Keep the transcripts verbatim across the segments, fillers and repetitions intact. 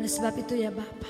Oleh sebab itu ya Bapa,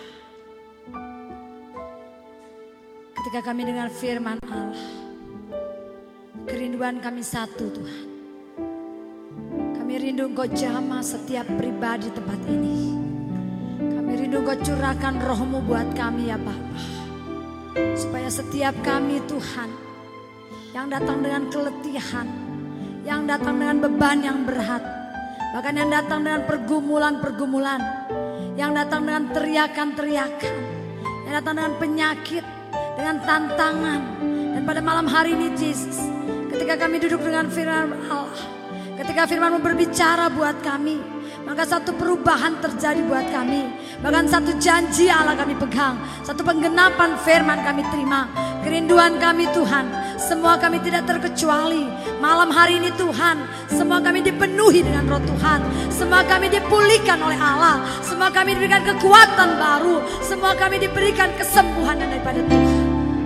ketika kami dengar firman Allah, kerinduan kami satu Tuhan. Kami rindu Engkau jamah setiap pribadi tempat ini. Kami rindu Engkau curahkan roh-Mu buat kami ya Bapa, supaya setiap kami Tuhan yang datang dengan keletihan, yang datang dengan beban yang berat, bahkan yang datang dengan pergumulan-pergumulan, yang datang dengan teriakan-teriakan, yang datang dengan penyakit, dengan tantangan. Dan pada malam hari ini Yesus, ketika kami duduk dengan firman Allah, ketika firman-Mu berbicara buat kami, maka satu perubahan terjadi buat kami. Bahkan satu janji Allah kami pegang, satu penggenapan firman kami terima. Kerinduan kami Tuhan, semua kami tidak terkecuali. Malam hari ini Tuhan, semua kami dipenuhi dengan roh Tuhan. Semua kami dipulihkan oleh Allah. Semua kami diberikan kekuatan baru. Semua kami diberikan kesembuhan daripada Tuhan.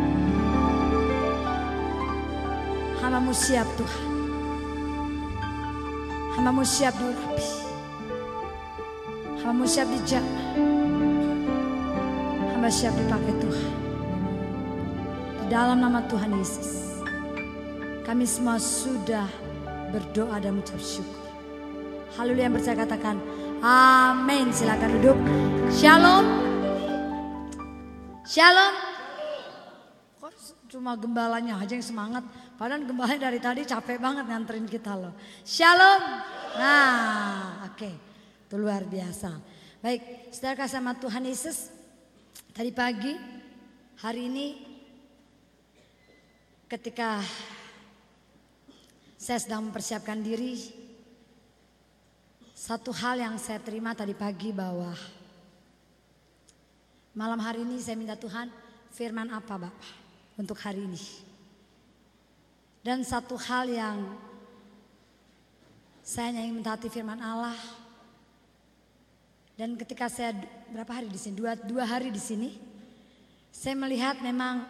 Hamba-Mu siap Tuhan. Hamba-Mu siap diurapi. Hamba-Mu siap dijamah. Hamba siap dipakai Tuhan. Di dalam nama Tuhan Yesus, kami semua sudah berdoa dan mengucap syukur. Haleluya, yang percaya katakan amin. Silakan duduk. Shalom. Shalom. Kok cuma gembalanya aja yang semangat, padahal gembalanya dari tadi capek banget nganterin kita loh. Shalom. Nah, oke. Okay. Itu luar biasa. Baik, saudara kasih sama Tuhan Yesus, tadi pagi, hari ini ketika saya sedang mempersiapkan diri, satu hal yang saya terima tadi pagi bahwa malam hari ini saya minta Tuhan firman apa Bapak untuk hari ini. Dan satu hal yang saya ingin mentaati firman Allah. Dan ketika saya berapa hari di sini, dua, dua hari di sini, saya melihat memang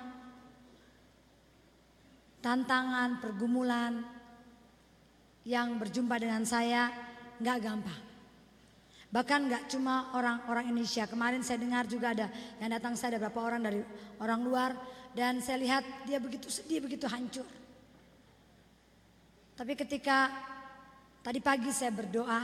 tantangan, pergumulan yang berjumpa dengan saya nggak gampang. Bahkan nggak cuma orang-orang Indonesia. Kemarin saya dengar juga ada yang datang, saya ada beberapa orang dari orang luar, dan saya lihat dia begitu sedih, begitu hancur. Tapi ketika tadi pagi saya berdoa,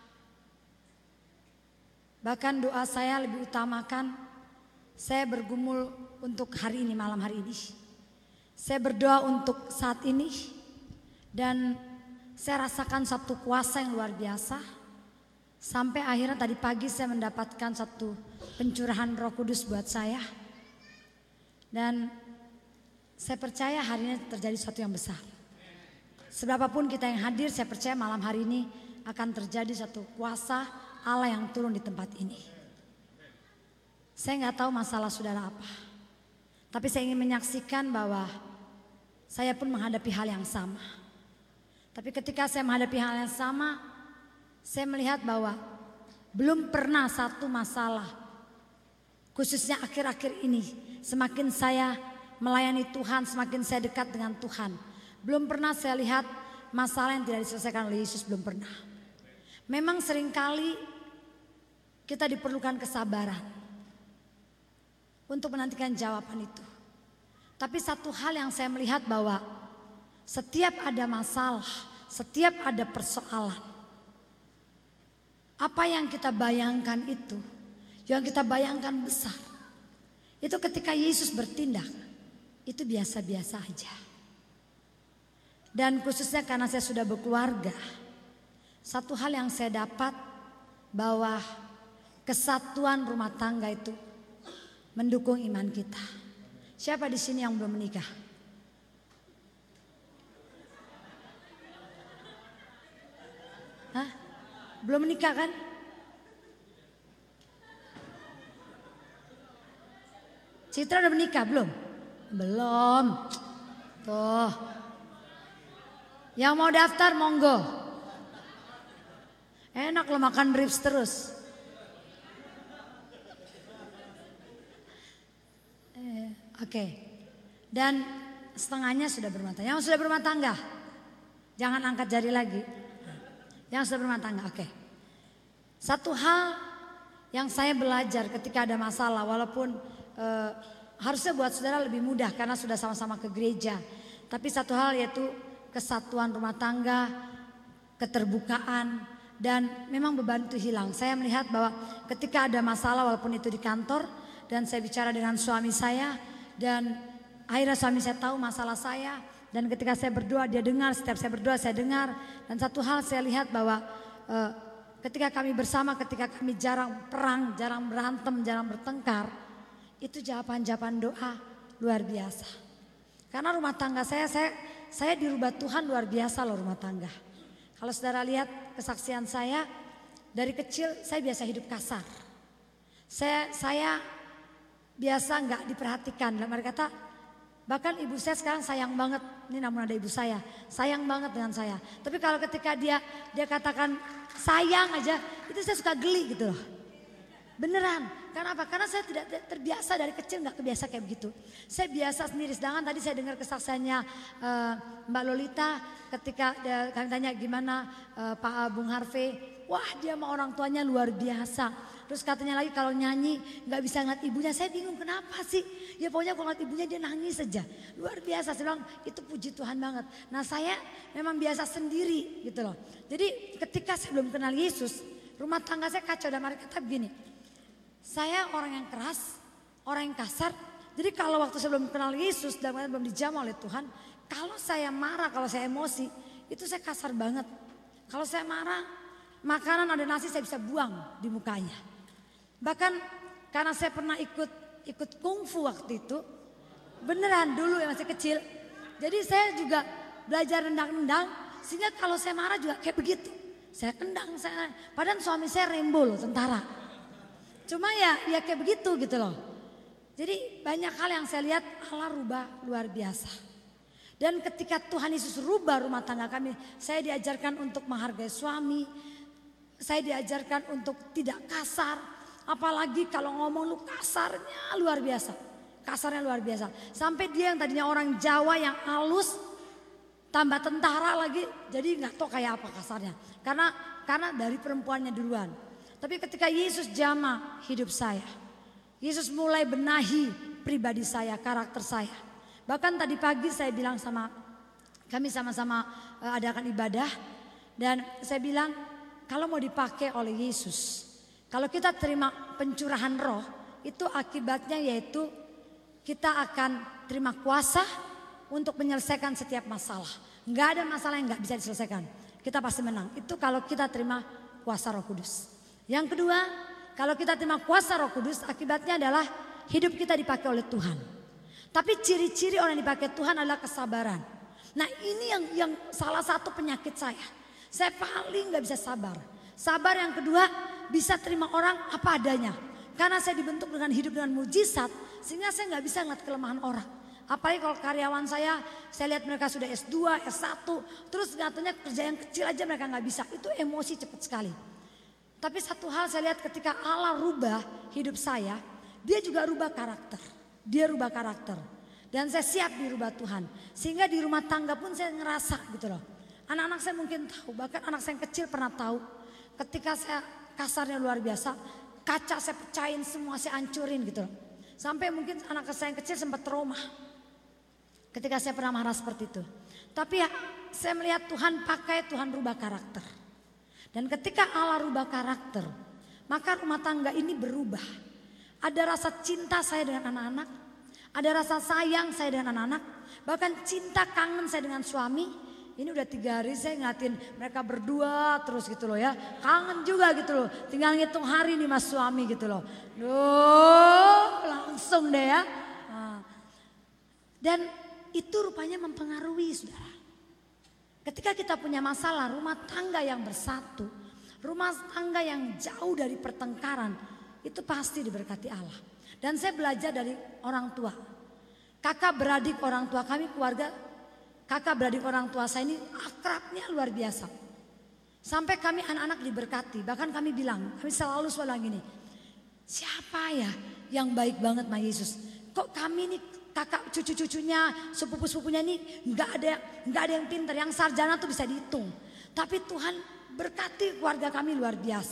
bahkan doa saya lebih utamakan saya bergumul untuk hari ini, malam hari ini. Saya berdoa untuk saat ini, dan saya rasakan satu kuasa yang luar biasa. Sampai akhirnya tadi pagi saya mendapatkan satu pencurahan Roh Kudus buat saya. Dan saya percaya hari ini terjadi sesuatu yang besar. Seberapapun kita yang hadir, saya percaya malam hari ini akan terjadi satu kuasa Allah yang turun di tempat ini. Saya nggak tahu masalah saudara apa, tapi saya ingin menyaksikan bahwa saya pun menghadapi hal yang sama. Tapi ketika saya menghadapi hal yang sama, saya melihat bahwa belum pernah satu masalah, khususnya akhir-akhir ini, semakin saya melayani Tuhan, semakin saya dekat dengan Tuhan, belum pernah saya lihat masalah yang tidak diselesaikan oleh Yesus, belum pernah. Memang seringkali kita diperlukan kesabaran untuk menantikan jawaban itu. Tapi satu hal yang saya melihat bahwa setiap ada masalah, setiap ada persoalan, apa yang kita bayangkan itu, yang kita bayangkan besar, itu ketika Yesus bertindak, itu biasa-biasa aja. Dan khususnya karena saya sudah berkeluarga, satu hal yang saya dapat bahwa kesatuan rumah tangga itu mendukung iman kita. Siapa di sini yang belum menikah? Hah? Belum menikah kan? Citra udah menikah belum? Belum. Tuh. Yang mau daftar monggo. Enak lo makan ribs terus. Eh, Oke. Okay. Dan setengahnya sudah berumah tangga. Yang sudah berumah tangga, jangan angkat jari lagi. Yang sudah berumah tangga, oke. Okay. Satu hal yang saya belajar ketika ada masalah, walaupun uh, harusnya buat saudara lebih mudah karena sudah sama-sama ke gereja. Tapi satu hal yaitu kesatuan rumah tangga, keterbukaan, dan memang beban itu hilang. Saya melihat bahwa ketika ada masalah walaupun itu di kantor, dan saya bicara dengan suami saya, dan akhirnya suami saya tahu masalah saya, dan ketika saya berdoa dia dengar, setiap saya berdoa saya dengar. Dan satu hal saya lihat bahwa uh, ketika kami bersama, ketika kami jarang perang, jarang berantem, jarang bertengkar, itu jawaban-jawaban doa luar biasa. Karena rumah tangga saya, saya, saya dirubah Tuhan luar biasa loh rumah tangga. Kalau saudara lihat kesaksian saya, dari kecil saya biasa hidup kasar. Saya, saya biasa nggak diperhatikan. Dalam arti kata, bahkan ibu saya sekarang sayang banget. Ini namun ada ibu saya, sayang banget dengan saya. Tapi kalau ketika dia dia katakan sayang aja, itu saya suka geli gitu loh. Beneran, karena apa? Karena saya tidak terbiasa dari kecil, nggak kebiasa kayak begitu. Saya biasa sendiri. Sedangkan tadi saya dengar kesaksiannya uh, Mbak Lolita ketika uh, kami tanya gimana uh, Pak Bung Harvey. Wah, dia sama orang tuanya luar biasa. Terus katanya lagi kalau nyanyi nggak bisa ngeliat ibunya. Saya bingung kenapa sih? Ya pokoknya kalau ngeliat ibunya dia nangis saja. Luar biasa. Saya bilang itu puji Tuhan banget. Nah saya memang biasa sendiri gitu loh. Jadi ketika saya belum kenal Yesus, rumah tangga saya kacau. Dan mereka kata begini. Saya orang yang keras, orang yang kasar. Jadi kalau waktu saya belum kenal Yesus dan belum dijamah oleh Tuhan, kalau saya marah, kalau saya emosi, itu saya kasar banget. Kalau saya marah, makanan ada nasi saya bisa buang di mukanya. Bahkan karena saya pernah ikut ikut kungfu waktu itu, beneran dulu yang masih kecil. Jadi saya juga belajar nendang-nendang, sehingga kalau saya marah juga kayak begitu. Saya tendang, saya. Padahal suami saya Rembo loh, tentara. Cuma ya, ya kayak begitu gitu loh. Jadi banyak hal yang saya lihat Allah rubah luar biasa. Dan ketika Tuhan Yesus rubah rumah tangga kami, saya diajarkan untuk menghargai suami. Saya diajarkan untuk tidak kasar. Apalagi kalau ngomong lu kasarnya luar biasa. Kasarnya luar biasa. Sampai dia yang tadinya orang Jawa yang halus, tambah tentara lagi. Jadi gak tahu kayak apa kasarnya. Karena karena dari perempuannya duluan. Tapi ketika Yesus jamah hidup saya, Yesus mulai benahi pribadi saya, karakter saya. Bahkan tadi pagi saya bilang sama, kami sama-sama adakan ibadah. Dan saya bilang kalau mau dipakai oleh Yesus, kalau kita terima pencurahan roh, itu akibatnya yaitu kita akan terima kuasa untuk menyelesaikan setiap masalah. Enggak ada masalah yang enggak bisa diselesaikan. Kita pasti menang. Itu kalau kita terima kuasa Roh Kudus. Yang kedua, kalau kita terima kuasa Roh Kudus, akibatnya adalah hidup kita dipakai oleh Tuhan. Tapi ciri-ciri orang yang dipakai Tuhan adalah kesabaran. Nah ini yang yang salah satu penyakit saya. Saya paling gak bisa sabar. Sabar yang kedua, bisa terima orang apa adanya. Karena saya dibentuk dengan hidup dengan mujizat, sehingga saya gak bisa ngeliat kelemahan orang. Apalagi kalau karyawan saya, saya lihat mereka sudah S dua, S satu, terus katanya kerja yang kecil aja mereka gak bisa. Itu emosi cepat sekali. Tapi satu hal saya lihat ketika Allah rubah hidup saya, dia juga rubah karakter. Dia rubah karakter. Dan saya siap dirubah Tuhan. Sehingga di rumah tangga pun saya ngerasa gitu loh. Anak-anak saya mungkin tahu, bahkan anak saya yang kecil pernah tahu. Ketika saya kasarnya luar biasa, kaca saya pecahin semua, saya hancurin gitu loh. Sampai mungkin anak saya yang kecil sempat trauma. Ketika saya pernah marah seperti itu. Tapi ya saya melihat Tuhan pakai, Tuhan rubah karakter. Dan ketika Allah rubah karakter, maka rumah tangga ini berubah. Ada rasa cinta saya dengan anak-anak, ada rasa sayang saya dengan anak-anak, bahkan cinta kangen saya dengan suami. Ini udah tiga hari saya ngeliatin mereka berdua terus gitu loh ya. Kangen juga gitu loh, tinggal ngitung hari nih mas suami gitu loh. Duh, langsung deh ya. Dan itu rupanya mempengaruhi saudara. Ketika kita punya masalah, rumah tangga yang bersatu, rumah tangga yang jauh dari pertengkaran, itu pasti diberkati Allah. Dan saya belajar dari orang tua. Kakak beradik orang tua kami, keluarga kakak beradik orang tua saya ini akrabnya luar biasa. Sampai kami anak-anak diberkati, bahkan kami bilang, kami selalu selalu gini, siapa ya yang baik banget sama Yesus? Kok kami nih kakak cucu-cucunya, sepupu-sepupunya ini nggak ada nggak ada yang pintar, yang sarjana tuh bisa dihitung. Tapi Tuhan berkati keluarga kami luar biasa.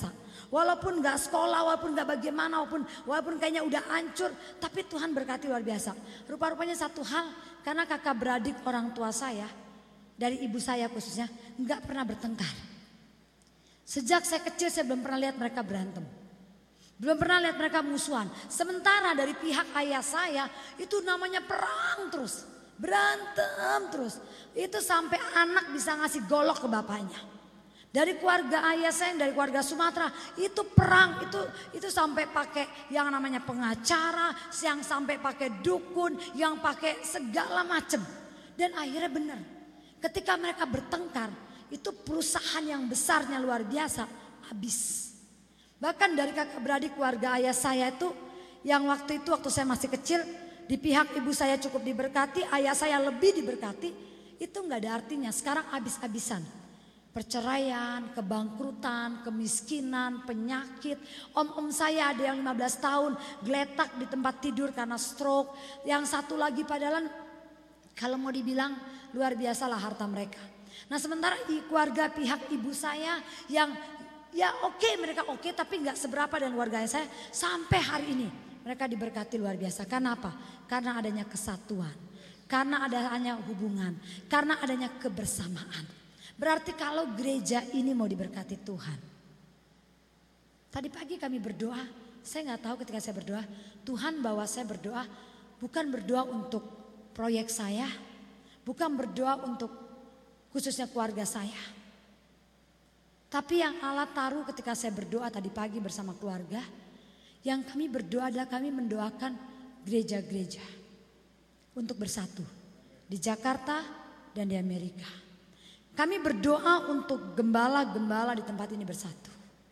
Walaupun gak sekolah, walaupun gak bagaimana, walaupun, walaupun kayaknya udah hancur. Tapi Tuhan berkati luar biasa. Rupa-rupanya satu hal, karena kakak beradik orang tua saya, dari ibu saya khususnya, gak pernah bertengkar. Sejak saya kecil saya belum pernah lihat mereka berantem. Belum pernah lihat mereka musuhan. Sementara dari pihak ayah saya itu namanya perang terus. Berantem terus. Itu sampai anak bisa ngasih golok ke bapaknya. Dari keluarga ayah saya yang dari keluarga Sumatera itu perang, itu itu sampai pakai yang namanya pengacara, yang sampai pakai dukun, yang pakai segala macam. Dan akhirnya benar, ketika mereka bertengkar itu perusahaan yang besarnya luar biasa habis. Bahkan dari kakak beradik keluarga ayah saya itu yang waktu itu waktu saya masih kecil di pihak ibu saya cukup diberkati, ayah saya lebih diberkati, itu nggak ada artinya. Sekarang habis-habisan. Perceraian, kebangkrutan, kemiskinan, penyakit. Om-om saya ada yang lima belas tahun geletak di tempat tidur karena stroke. Yang satu lagi padahal kalau mau dibilang luar biasa lah harta mereka. Nah sementara di keluarga pihak ibu saya yang ya oke okay, mereka oke okay, tapi nggak seberapa dengan keluarga saya. Sampai hari ini mereka diberkati luar biasa. Karena apa? Karena adanya kesatuan. Karena adanya hubungan. Karena adanya kebersamaan. Berarti kalau gereja ini mau diberkati Tuhan. Tadi pagi kami berdoa, saya nggak tahu ketika saya berdoa, Tuhan bawa saya berdoa, bukan berdoa untuk proyek saya, bukan berdoa untuk khususnya keluarga saya. Tapi yang Allah taruh ketika saya berdoa tadi pagi bersama keluarga, yang kami berdoa adalah kami mendoakan gereja-gereja untuk bersatu di Jakarta dan di Amerika. Kami berdoa untuk gembala-gembala di tempat ini bersatu.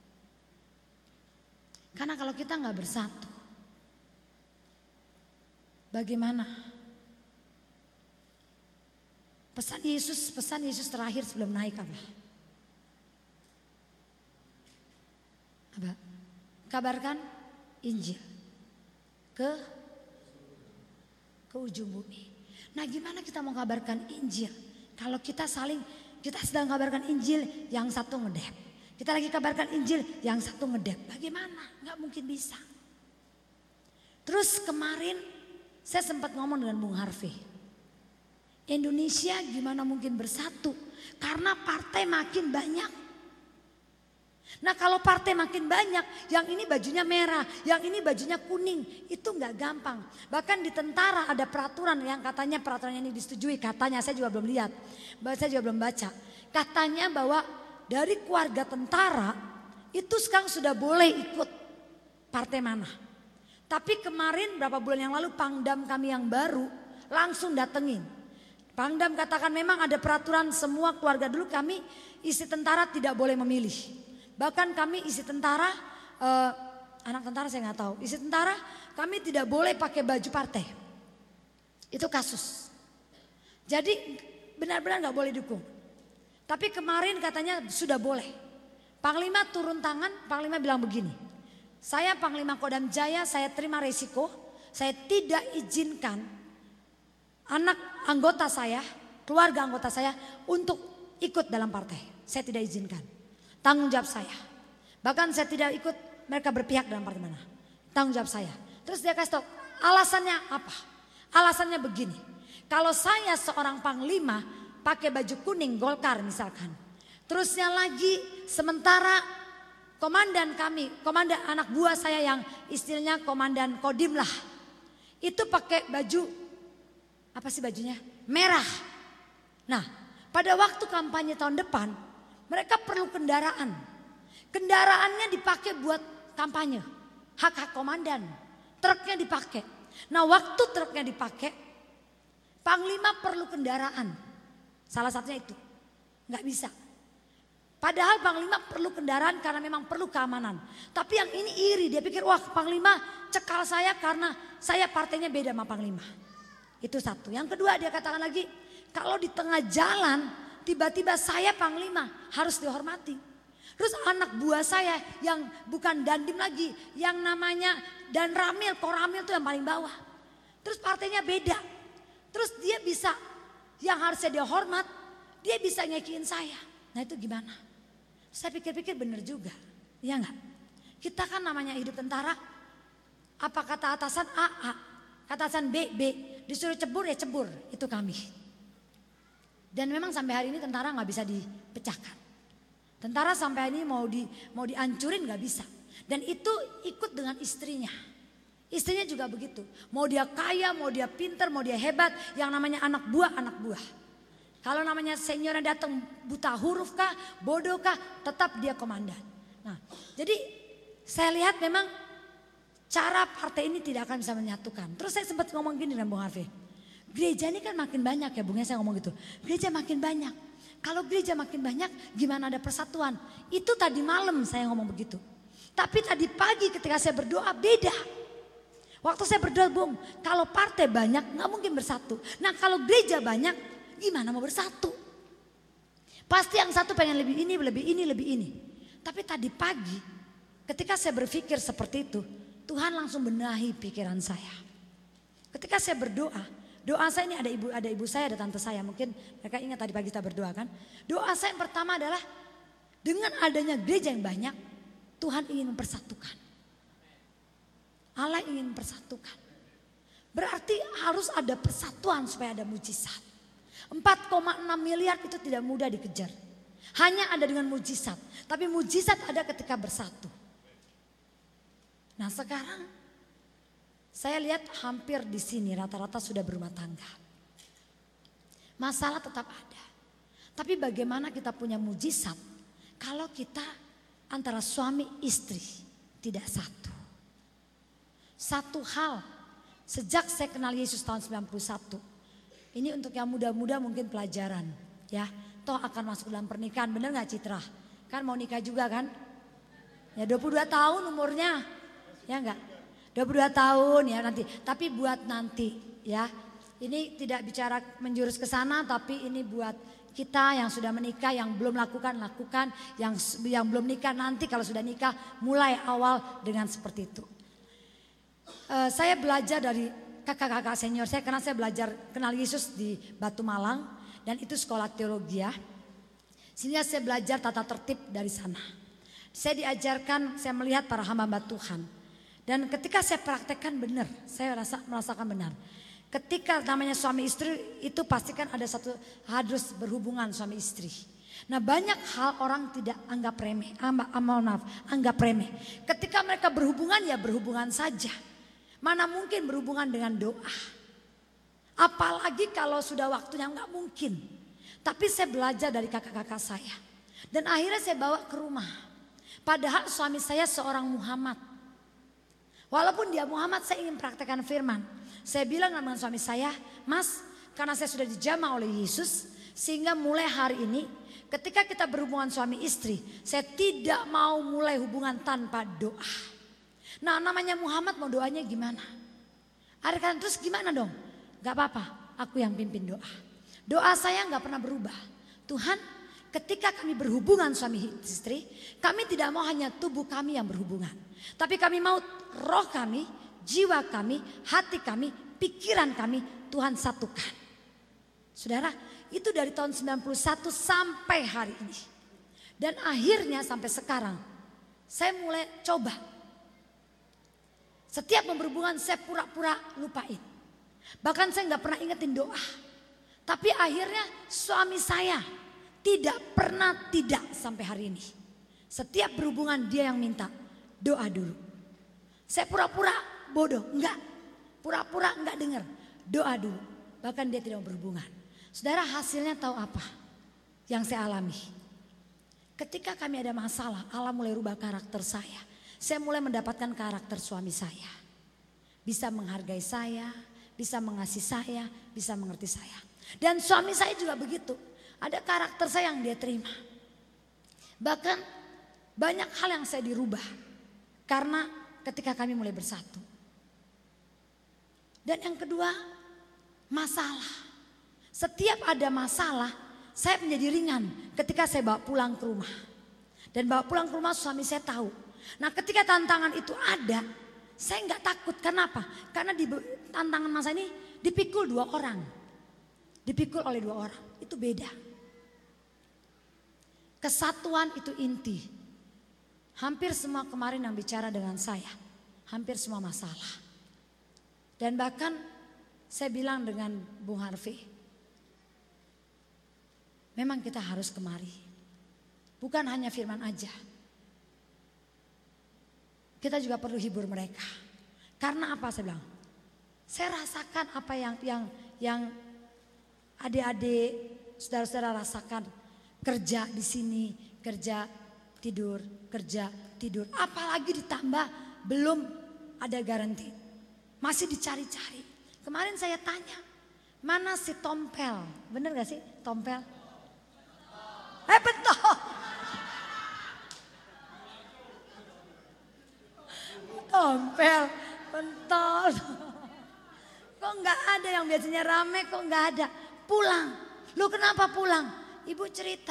Karena kalau kita nggak bersatu, bagaimana? Pesan Yesus, pesan Yesus terakhir sebelum naik apa? Apa? Kabarkan Injil ke ke ujung bumi. Nah, gimana kita mau kabarkan Injil kalau kita saling kita sedang kabarkan Injil, yang satu ngedep. Kita lagi kabarkan Injil, yang satu ngedep. Bagaimana? Gak mungkin bisa. Terus kemarin saya sempat ngomong dengan Bung Harvey. Indonesia gimana mungkin bersatu? Karena partai makin banyak. Nah kalau partai makin banyak, yang ini bajunya merah, yang ini bajunya kuning, itu nggak gampang. Bahkan di tentara ada peraturan yang katanya peraturan ini disetujui, katanya saya juga belum lihat, saya juga belum baca. Katanya bahwa dari keluarga tentara itu sekarang sudah boleh ikut partai mana. Tapi kemarin berapa bulan yang lalu Pangdam kami yang baru langsung datengin. Pangdam katakan memang ada peraturan semua keluarga dulu kami isi tentara tidak boleh memilih. Bahkan kami isi tentara, eh, anak tentara saya nggak tahu, isi tentara kami tidak boleh pakai baju partai. Itu kasus. Jadi benar-benar nggak boleh dukung. Tapi kemarin katanya sudah boleh. Panglima turun tangan, Panglima bilang begini. Saya Panglima Kodam Jaya, saya terima resiko, saya tidak izinkan anak anggota saya, keluarga anggota saya untuk ikut dalam partai. Saya tidak izinkan. Tanggung jawab saya. Bahkan saya tidak ikut mereka berpihak dalam partai mana. Tanggung jawab saya. Terus dia kasih tahu alasannya apa? Alasannya begini. Kalau saya seorang panglima pakai baju kuning Golkar misalkan. Terusnya lagi sementara komandan kami, komandan anak buah saya yang istilahnya komandan Kodim lah. Itu pakai baju apa sih bajunya? Merah. Nah pada waktu kampanye tahun depan mereka perlu kendaraan. Kendaraannya dipakai buat kampanye. Hak-hak komandan. Truknya dipakai. Nah waktu truknya dipakai, Panglima perlu kendaraan. Salah satunya itu. Nggak bisa. Padahal Panglima perlu kendaraan karena memang perlu keamanan. Tapi yang ini iri. Dia pikir wah Panglima cekal saya karena saya partainya beda sama Panglima. Itu satu. Yang kedua dia katakan lagi. Kalau di tengah jalan tiba-tiba saya Panglima harus dihormati. Terus anak buah saya yang bukan Dandim lagi. Yang namanya Dan Ramil, Koramil itu yang paling bawah. Terus partainya beda. Terus dia bisa, yang harusnya dia hormat, dia bisa ngekiin saya. Nah itu gimana? Saya pikir-pikir bener juga. Iya enggak? Kita kan namanya hidup tentara. Apa kata atasan A, A. Kata atasan B, B. Disuruh cebur ya cebur. Itu kami. Dan memang sampai hari ini tentara gak bisa dipecahkan. Tentara sampai hari ini mau di mau dihancurin gak bisa. Dan itu ikut dengan istrinya. Istrinya juga begitu. Mau dia kaya, mau dia pinter, mau dia hebat. Yang namanya anak buah, anak buah. Kalau namanya seniornya datang buta huruf kah, bodoh kah, tetap dia komandan. Nah, jadi saya lihat memang cara partai ini tidak akan bisa menyatukan. Terus saya sempat ngomong gini dengan Bung Harvey. Gereja ini kan makin banyak ya Bung, ya saya ngomong gitu. Gereja makin banyak. Kalau gereja makin banyak, gimana ada persatuan? Itu tadi malam saya ngomong begitu. Tapi tadi pagi ketika saya berdoa beda. Waktu saya berdoa, Bung, kalau partai banyak nggak mungkin bersatu. Nah kalau gereja banyak, gimana mau bersatu? Pasti yang satu pengen lebih ini, lebih ini, lebih ini. Tapi tadi pagi ketika saya berpikir seperti itu, Tuhan langsung benahi pikiran saya. Ketika saya berdoa, doa saya ini ada ibu, ada ibu saya, ada tante saya. Mungkin mereka ingat tadi pagi kita berdoa kan. Doa saya yang pertama adalah dengan adanya gereja yang banyak, Tuhan ingin mempersatukan. Allah ingin mempersatukan. Berarti harus ada persatuan supaya ada mujizat. empat koma enam miliar itu tidak mudah dikejar. Hanya ada dengan mujizat. Tapi mujizat ada ketika bersatu. Nah sekarang saya lihat hampir di sini rata-rata sudah berumah tangga. Masalah tetap ada. Tapi bagaimana kita punya mujizat kalau kita antara suami istri tidak satu. Satu hal sejak saya kenal Yesus tahun sembilan puluh satu. Ini untuk yang muda-muda mungkin pelajaran ya. Toh akan masuk dalam pernikahan, bener gak Citra? Kan mau nikah juga kan? Ya dua puluh dua tahun umurnya. Ya enggak? dua puluh dua tahun ya nanti. Tapi buat nanti ya. Ini tidak bicara menjurus ke sana, tapi ini buat kita yang sudah menikah, yang belum lakukan, lakukan. Yang yang belum nikah nanti kalau sudah nikah mulai awal dengan seperti itu. Uh, saya belajar dari kakak-kakak senior saya karena saya belajar kenal Yesus di Batu Malang dan itu sekolah teologi ya. Sehingga saya belajar tata tertib dari sana. Saya diajarkan, saya melihat para hamba Tuhan. Dan ketika saya praktekkan benar, saya rasa merasakan benar. Ketika namanya suami istri itu pastikan ada satu harus berhubungan suami istri. Nah banyak hal orang tidak anggap remeh, maaf, anggap remeh. Ketika mereka berhubungan ya berhubungan saja. Mana mungkin berhubungan dengan doa. Apalagi kalau sudah waktunya nggak mungkin. Tapi saya belajar dari kakak-kakak saya. Dan akhirnya saya bawa ke rumah. Padahal suami saya seorang Muhammad. Walaupun dia Muhammad saya ingin praktekkan firman. Saya bilang dengan suami saya, Mas karena saya sudah dijamah oleh Yesus. Sehingga mulai hari ini ketika kita berhubungan suami istri. Saya tidak mau mulai hubungan tanpa doa. Nah namanya Muhammad mau doanya gimana? Ada kan terus gimana dong? Gak apa-apa, aku yang pimpin doa. Doa saya gak pernah berubah. Tuhan ketika kami berhubungan suami istri, kami tidak mau hanya tubuh kami yang berhubungan. Tapi kami mau roh kami, jiwa kami, hati kami, pikiran kami Tuhan satukan. Saudara, itu dari tahun sembilan puluh satu sampai hari ini. Dan akhirnya sampai sekarang saya mulai coba. Setiap berhubungan saya pura-pura lupain. Bahkan saya gak pernah ingetin doa. Tapi akhirnya suami saya tidak pernah tidak sampai hari ini. Setiap berhubungan dia yang minta doa dulu. Saya pura-pura bodoh, enggak. Pura-pura enggak dengar. Doa dulu. Bahkan dia tidak mau berhubungan. Saudara hasilnya tahu apa yang saya alami? Ketika kami ada masalah, Allah mulai rubah karakter saya. Saya mulai mendapatkan karakter suami saya. Bisa menghargai saya, bisa mengasihi saya, bisa mengerti saya. Dan suami saya juga begitu. Ada karakter saya yang dia terima. Bahkan banyak hal yang saya dirubah. Karena ketika kami mulai bersatu. Dan yang kedua, masalah. Setiap ada masalah, saya menjadi ringan ketika saya bawa pulang ke rumah. Dan bawa pulang ke rumah suami saya tahu. Nah ketika tantangan itu ada, saya nggak takut. Kenapa? Karena di tantangan masa ini dipikul dua orang. Dipikul oleh dua orang, itu beda. Kesatuan itu inti. Hampir semua kemarin yang bicara dengan saya, hampir semua masalah. Dan bahkan saya bilang dengan Bung Harvey, memang kita harus kemari. Bukan hanya firman aja. Kita juga perlu hibur mereka. Karena apa saya bilang? Saya rasakan apa yang yang yang adik-adik, saudara-saudara rasakan. Kerja di sini, kerja tidur, kerja tidur. Apalagi ditambah belum ada garansi. Masih dicari-cari. Kemarin saya tanya, mana si Tompel? Bener gak sih Tompel? Eh betul. Tompel, pentol. Kok nggak ada yang biasanya rame, kok nggak ada? Pulang. Lu kenapa pulang? Ibu cerita.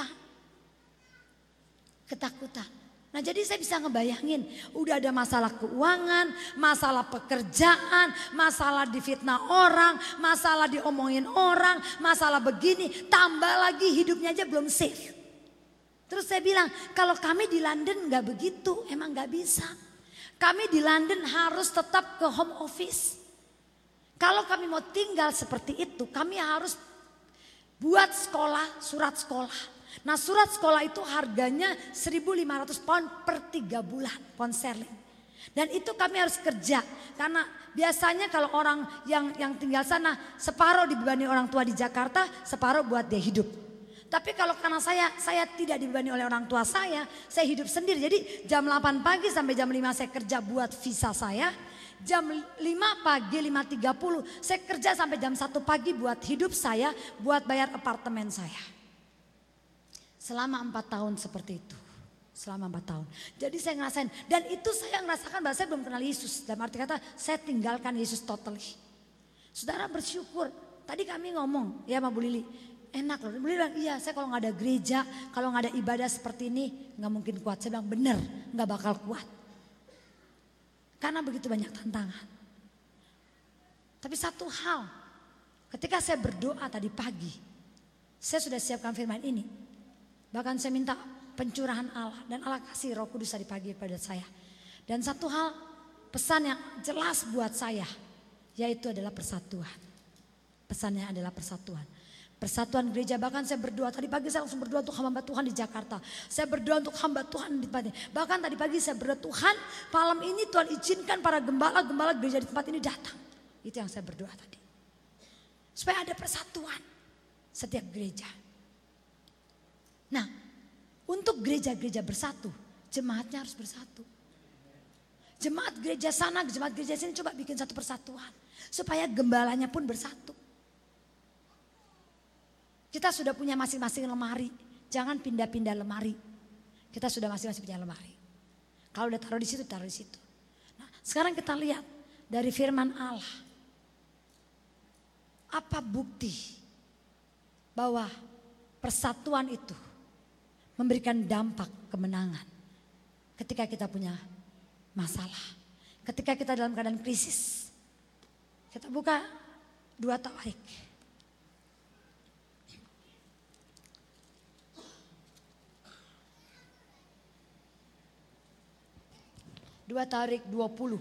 Ketakutan. Nah jadi saya bisa ngebayangin. Udah ada masalah keuangan, masalah pekerjaan, masalah difitnah orang, masalah diomongin orang, masalah begini. Tambah lagi hidupnya aja belum safe. Terus saya bilang, kalau kami di London nggak begitu, emang nggak bisa. Kami di London harus tetap ke home office. Kalau kami mau tinggal seperti itu, kami harus buat sekolah, surat sekolah. Nah surat sekolah itu harganya seribu lima ratus pound per tiga bulan, pound sterling. Dan itu kami harus kerja. Karena biasanya kalau orang yang yang tinggal sana, separuh dibebani orang tua di Jakarta, separuh buat dia hidup. Tapi kalau karena saya, saya tidak dibebani oleh orang tua saya, saya hidup sendiri. Jadi jam delapan pagi sampai jam lima saya kerja buat visa saya. Jam lima pagi, lima tiga puluh saya kerja sampai jam satu pagi buat hidup saya, buat bayar apartemen saya. Selama empat tahun seperti itu. Selama empat tahun. Jadi saya ngerasain, dan itu saya ngerasakan bahwa saya belum kenal Yesus. Dalam arti kata saya tinggalkan Yesus totally. Saudara bersyukur, tadi kami ngomong ya sama Bu Lili. Enak loh, beliau bilang iya saya kalau gak ada gereja, kalau gak ada ibadah seperti ini gak mungkin kuat. Saya bilang bener gak bakal kuat. Karena begitu banyak tantangan. Tapi satu hal, ketika saya berdoa tadi pagi, saya sudah siapkan firman ini. Bahkan saya minta pencurahan Allah dan Allah kasih Roh Kudus tadi pagi pada saya. Dan satu hal, pesan yang jelas buat saya, yaitu adalah persatuan. Pesannya adalah persatuan. Persatuan gereja, bahkan saya berdoa tadi pagi saya langsung berdoa untuk hamba Tuhan di Jakarta. Saya berdoa untuk hamba Tuhan di tempat ini. Bahkan tadi pagi saya berdoa Tuhan malam ini Tuhan izinkan para gembala-gembala gereja di tempat ini datang. Itu yang saya berdoa tadi. Supaya ada persatuan setiap gereja. Nah untuk gereja-gereja bersatu, jemaatnya harus bersatu. Jemaat gereja sana, jemaat gereja sini coba bikin satu persatuan. Supaya gembalanya pun bersatu. Kita sudah punya masing-masing lemari. Jangan pindah-pindah lemari. Kita sudah masing-masing punya lemari. Kalau udah taruh di situ, taruh di situ. Nah, sekarang kita lihat dari firman Allah. Apa bukti bahwa persatuan itu memberikan dampak kemenangan ketika kita punya masalah. Ketika kita dalam keadaan krisis. Kita buka dua Tawarik. dua Tawarik dua puluh.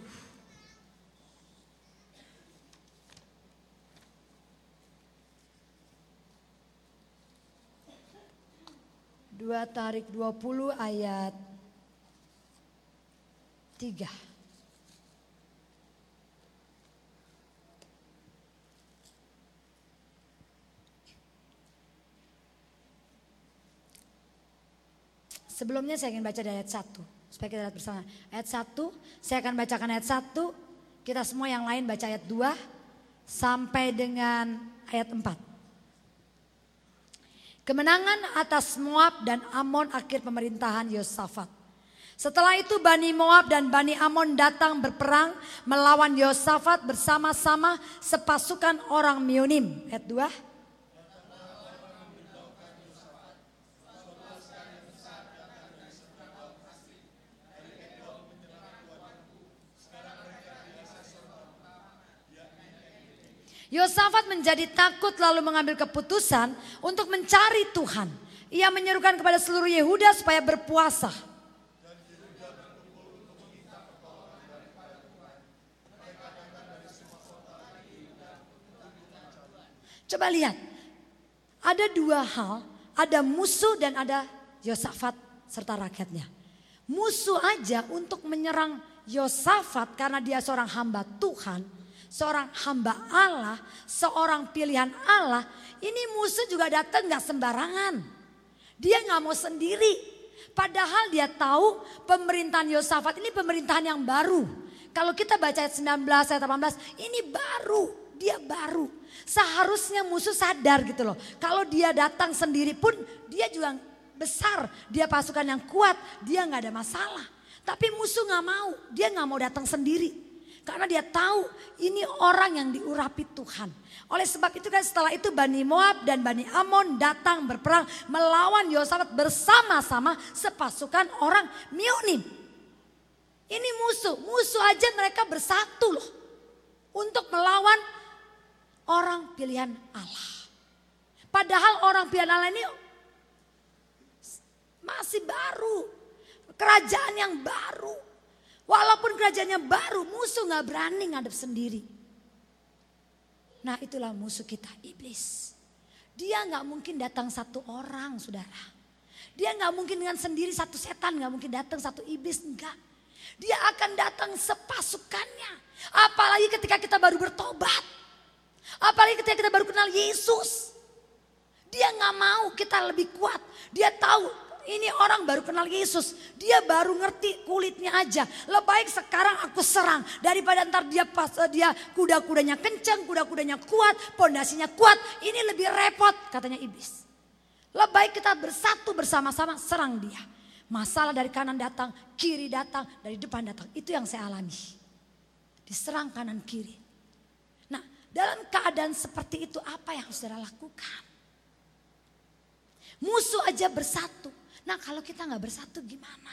dua Tawarik dua puluh ayat tiga. Sebelumnya saya ingin baca dari ayat satu. Supaya kita lihat bersama. Ayat satu, saya akan bacakan ayat satu. Kita semua yang lain baca ayat dua. Sampai dengan ayat empat. Kemenangan atas Moab dan Amon akhir pemerintahan Yosafat. Setelah itu Bani Moab dan Bani Amon datang berperang melawan Yosafat bersama-sama sepasukan orang Meonim. Ayat dua. Yosafat menjadi takut lalu mengambil keputusan untuk mencari Tuhan. Ia menyerukan kepada seluruh Yehuda supaya berpuasa. Coba lihat, ada dua hal, ada musuh dan ada Yosafat serta rakyatnya. Musuh aja untuk menyerang Yosafat karena dia seorang hamba Tuhan, seorang hamba Allah, seorang pilihan Allah. Ini musuh juga datang gak sembarangan. Dia gak mau sendiri. Padahal dia tahu pemerintahan Yosafat ini pemerintahan yang baru. Kalau kita baca ayat sembilan belas, ayat delapan belas, ini baru, dia baru. Seharusnya musuh sadar gitu loh. Kalau dia datang sendiri pun dia juga besar, dia pasukan yang kuat, dia gak ada masalah. Tapi musuh gak mau, dia gak mau datang sendiri. Karena dia tahu ini orang yang diurapi Tuhan. Oleh sebab itu kan setelah itu Bani Moab dan Bani Amon datang berperang melawan Yosafat bersama-sama sepasukan orang Meonim. Ini musuh, musuh aja mereka bersatu loh. Untuk melawan orang pilihan Allah. Padahal orang pilihan Allah ini masih baru. Kerajaan yang baru. Walaupun kerajaannya baru, musuh gak berani ngadep sendiri. Nah itulah musuh kita, iblis. Dia gak mungkin datang satu orang, saudara. Dia gak mungkin dengan sendiri satu setan, gak mungkin datang satu iblis, enggak. Dia akan datang sepasukannya. Apalagi ketika kita baru bertobat. Apalagi ketika kita baru kenal Yesus. Dia gak mau kita lebih kuat. Dia tahu. Ini orang baru kenal Yesus. Dia baru ngerti kulitnya aja. Lebih baik sekarang aku serang. Daripada ntar dia pas dia kuda-kudanya kencang, kuda-kudanya kuat, pondasinya kuat. Ini lebih repot katanya iblis. Lebih baik kita bersatu bersama-sama serang dia. Masalah dari kanan datang, kiri datang, dari depan datang. Itu yang saya alami. Diserang kanan kiri. Nah dalam keadaan seperti itu apa yang harus saudara lakukan? Musuh aja bersatu. Nah kalau kita gak bersatu gimana?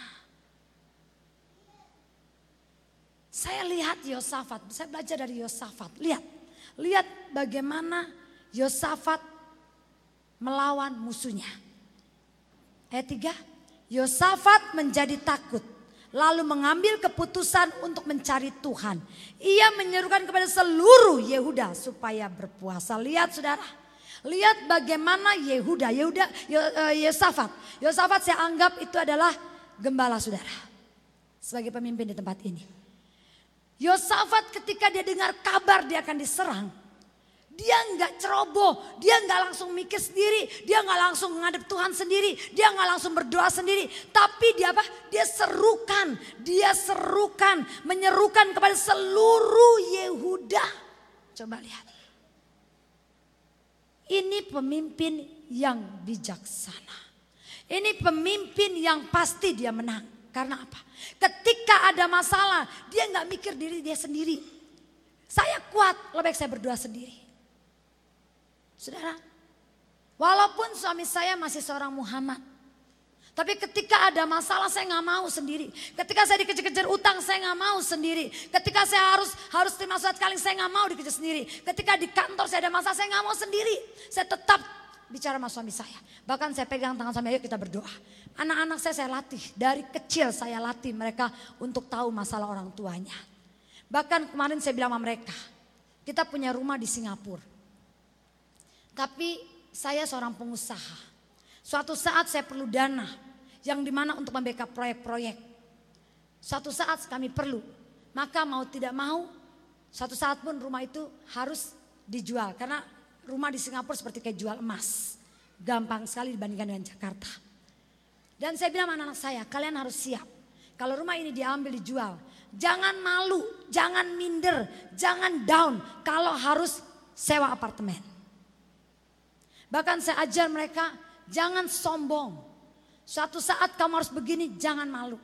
Saya lihat Yosafat, saya belajar dari Yosafat. Lihat, lihat bagaimana Yosafat melawan musuhnya. Ayat tiga, Yosafat menjadi takut. Lalu mengambil keputusan untuk mencari Tuhan. Ia menyerukan kepada seluruh Yehuda supaya berpuasa. Lihat saudara. Lihat bagaimana Yehuda, Yehuda, Yosafat. Yosafat saya anggap itu adalah gembala saudara. Sebagai pemimpin di tempat ini. Yosafat ketika dia dengar kabar dia akan diserang. Dia nggak ceroboh, dia nggak langsung mikir sendiri. Dia nggak langsung menghadap Tuhan sendiri. Dia nggak langsung berdoa sendiri. Tapi dia apa? Dia serukan, dia serukan, menyerukan kepada seluruh Yehuda. Coba lihat. Ini pemimpin yang bijaksana. Ini pemimpin yang pasti dia menang. Karena apa? Ketika ada masalah, dia nggak mikir diri dia sendiri. Saya kuat, lebih baik saya berdoa sendiri. Saudara, walaupun suami saya masih seorang Muhammad. Tapi ketika ada masalah saya nggak mau sendiri. Ketika saya dikejar-kejar utang saya nggak mau sendiri. Ketika saya harus harus terima surat kaling saya nggak mau dikejar sendiri. Ketika di kantor saya ada masalah saya nggak mau sendiri. Saya tetap bicara sama suami saya. Bahkan saya pegang tangan suami, ayo kita berdoa. Anak-anak saya saya latih. Dari kecil saya latih mereka untuk tahu masalah orang tuanya. Bahkan kemarin saya bilang sama mereka. Kita punya rumah di Singapura. Tapi saya seorang pengusaha. Suatu saat saya perlu dana yang dimana untuk membackup proyek-proyek. Suatu saat kami perlu, maka mau tidak mau, suatu saat pun rumah itu harus dijual. Karena rumah di Singapura seperti kayak jual emas. Gampang sekali dibandingkan dengan Jakarta. Dan saya bilang sama anak-anak saya, kalian harus siap. Kalau rumah ini diambil dijual, jangan malu, jangan minder, jangan down kalau harus sewa apartemen. Bahkan saya ajar mereka, jangan sombong. Suatu saat kamu harus begini, jangan malu.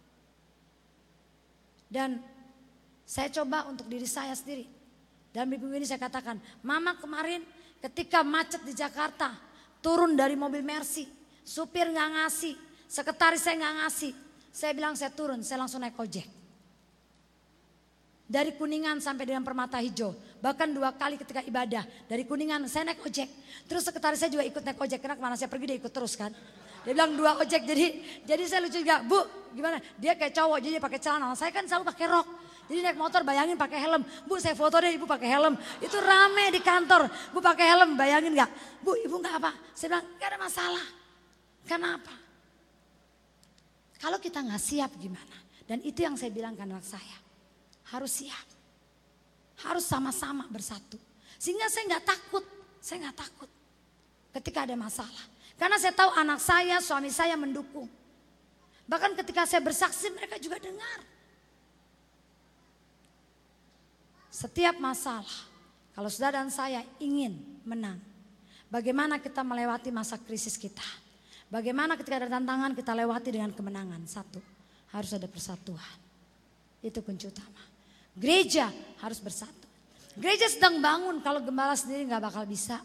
Dan saya coba untuk diri saya sendiri. Dan minggu ini saya katakan, mama kemarin ketika macet di Jakarta, turun dari mobil Mercy, supir gak ngasih, sekretaris saya gak ngasih. Saya bilang saya turun, saya langsung naik ojek. Dari Kuningan sampai dengan Permata Hijau. Bahkan dua kali ketika ibadah. Dari Kuningan saya naik ojek. Terus sekretaris saya juga ikut naik ojek. Karena kemana saya pergi dia ikut terus kan. Dia bilang dua ojek. Jadi jadi saya lucu juga. Bu gimana? Dia kayak cowok jadi dia pakai celana. Saya kan selalu pakai rok. Jadi naik motor bayangin pakai helm. Bu saya foto deh ibu pakai helm. Itu rame di kantor. Bu pakai helm bayangin gak? Bu ibu gak apa? Saya bilang gak ada masalah. Kenapa? Kalau kita gak siap gimana? Dan itu yang saya bilang ke anak saya. Harus siap. Harus sama-sama bersatu. Sehingga saya gak takut. Saya gak takut ketika ada masalah. Karena saya tahu anak saya, suami saya mendukung. Bahkan ketika saya bersaksi mereka juga dengar. Setiap masalah, kalau saudara dan saya ingin menang. Bagaimana kita melewati masa krisis kita. Bagaimana ketika ada tantangan kita lewati dengan kemenangan. Satu, harus ada persatuan. Itu kunci utama. Gereja harus bersatu. Gereja sedang bangun, kalau gembala sendiri gak bakal bisa.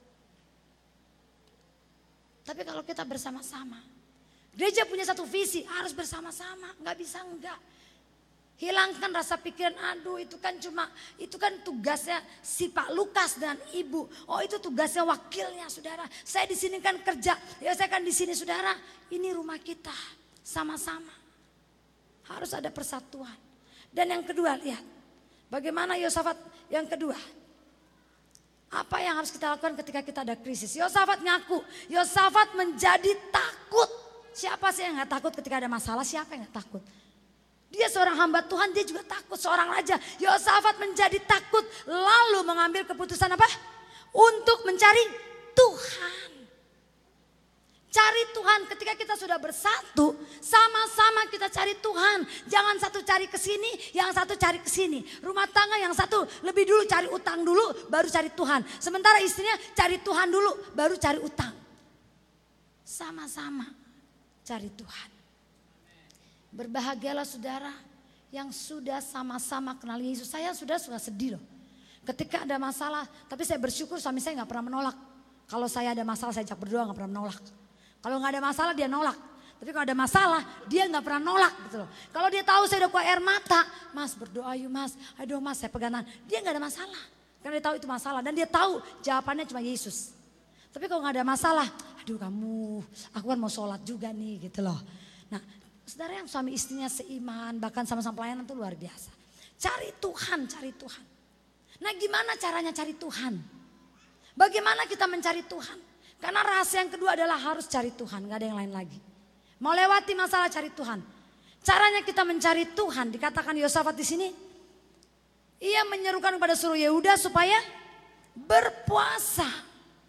Tapi kalau kita bersama-sama. Gereja punya satu visi, harus bersama-sama, nggak bisa enggak. Hilangkan rasa pikiran, aduh itu kan cuma, itu kan tugasnya si Pak Lukas dan Ibu. Oh itu tugasnya wakilnya saudara. Saya di sini kan kerja, ya saya kan di sini saudara. Ini rumah kita, sama-sama. Harus ada persatuan. Dan yang kedua lihat, bagaimana Yosafat yang kedua. Apa yang harus kita lakukan ketika kita ada krisis? Yosafat ngaku, Yosafat menjadi takut. Siapa sih yang gak takut ketika ada masalah? Siapa yang gak takut? Dia seorang hamba Tuhan, dia juga takut. Seorang raja. Yosafat menjadi takut. Lalu mengambil keputusan apa? Untuk mencari Tuhan. Cari Tuhan. Ketika kita sudah bersatu, sama-sama kita cari Tuhan. Jangan satu cari ke sini, yang satu cari ke sini. Rumah tangga yang satu lebih dulu cari utang dulu, baru cari Tuhan. Sementara istrinya cari Tuhan dulu, baru cari utang. Sama-sama cari Tuhan. Berbahagialah saudara yang sudah sama-sama kenal Yesus. Saya sudah suka sedih loh. Ketika ada masalah, tapi saya bersyukur suami saya gak pernah menolak. Kalau saya ada masalah saya ajak berdoa gak pernah menolak. Kalau gak ada masalah dia nolak. Tapi kalau ada masalah dia gak pernah nolak gitu loh. Kalau dia tahu saya udah keluar air mata, mas berdoa yuk mas, aduh mas saya pegangan. Dia gak ada masalah. Karena dia tahu itu masalah dan dia tahu jawabannya cuma Yesus. Tapi kalau gak ada masalah, aduh kamu, aku kan mau sholat juga nih gitu loh. Nah saudara yang suami istrinya seiman, bahkan sama-sama pelayanan itu luar biasa. Cari Tuhan, cari Tuhan. Nah gimana caranya cari Tuhan? Bagaimana kita mencari Tuhan? Karena rahasia yang kedua adalah harus cari Tuhan, gak ada yang lain lagi. Mau lewati masalah cari Tuhan. Caranya kita mencari Tuhan, dikatakan Yosafat di sini. Ia menyerukan kepada seluruh Yehuda supaya berpuasa.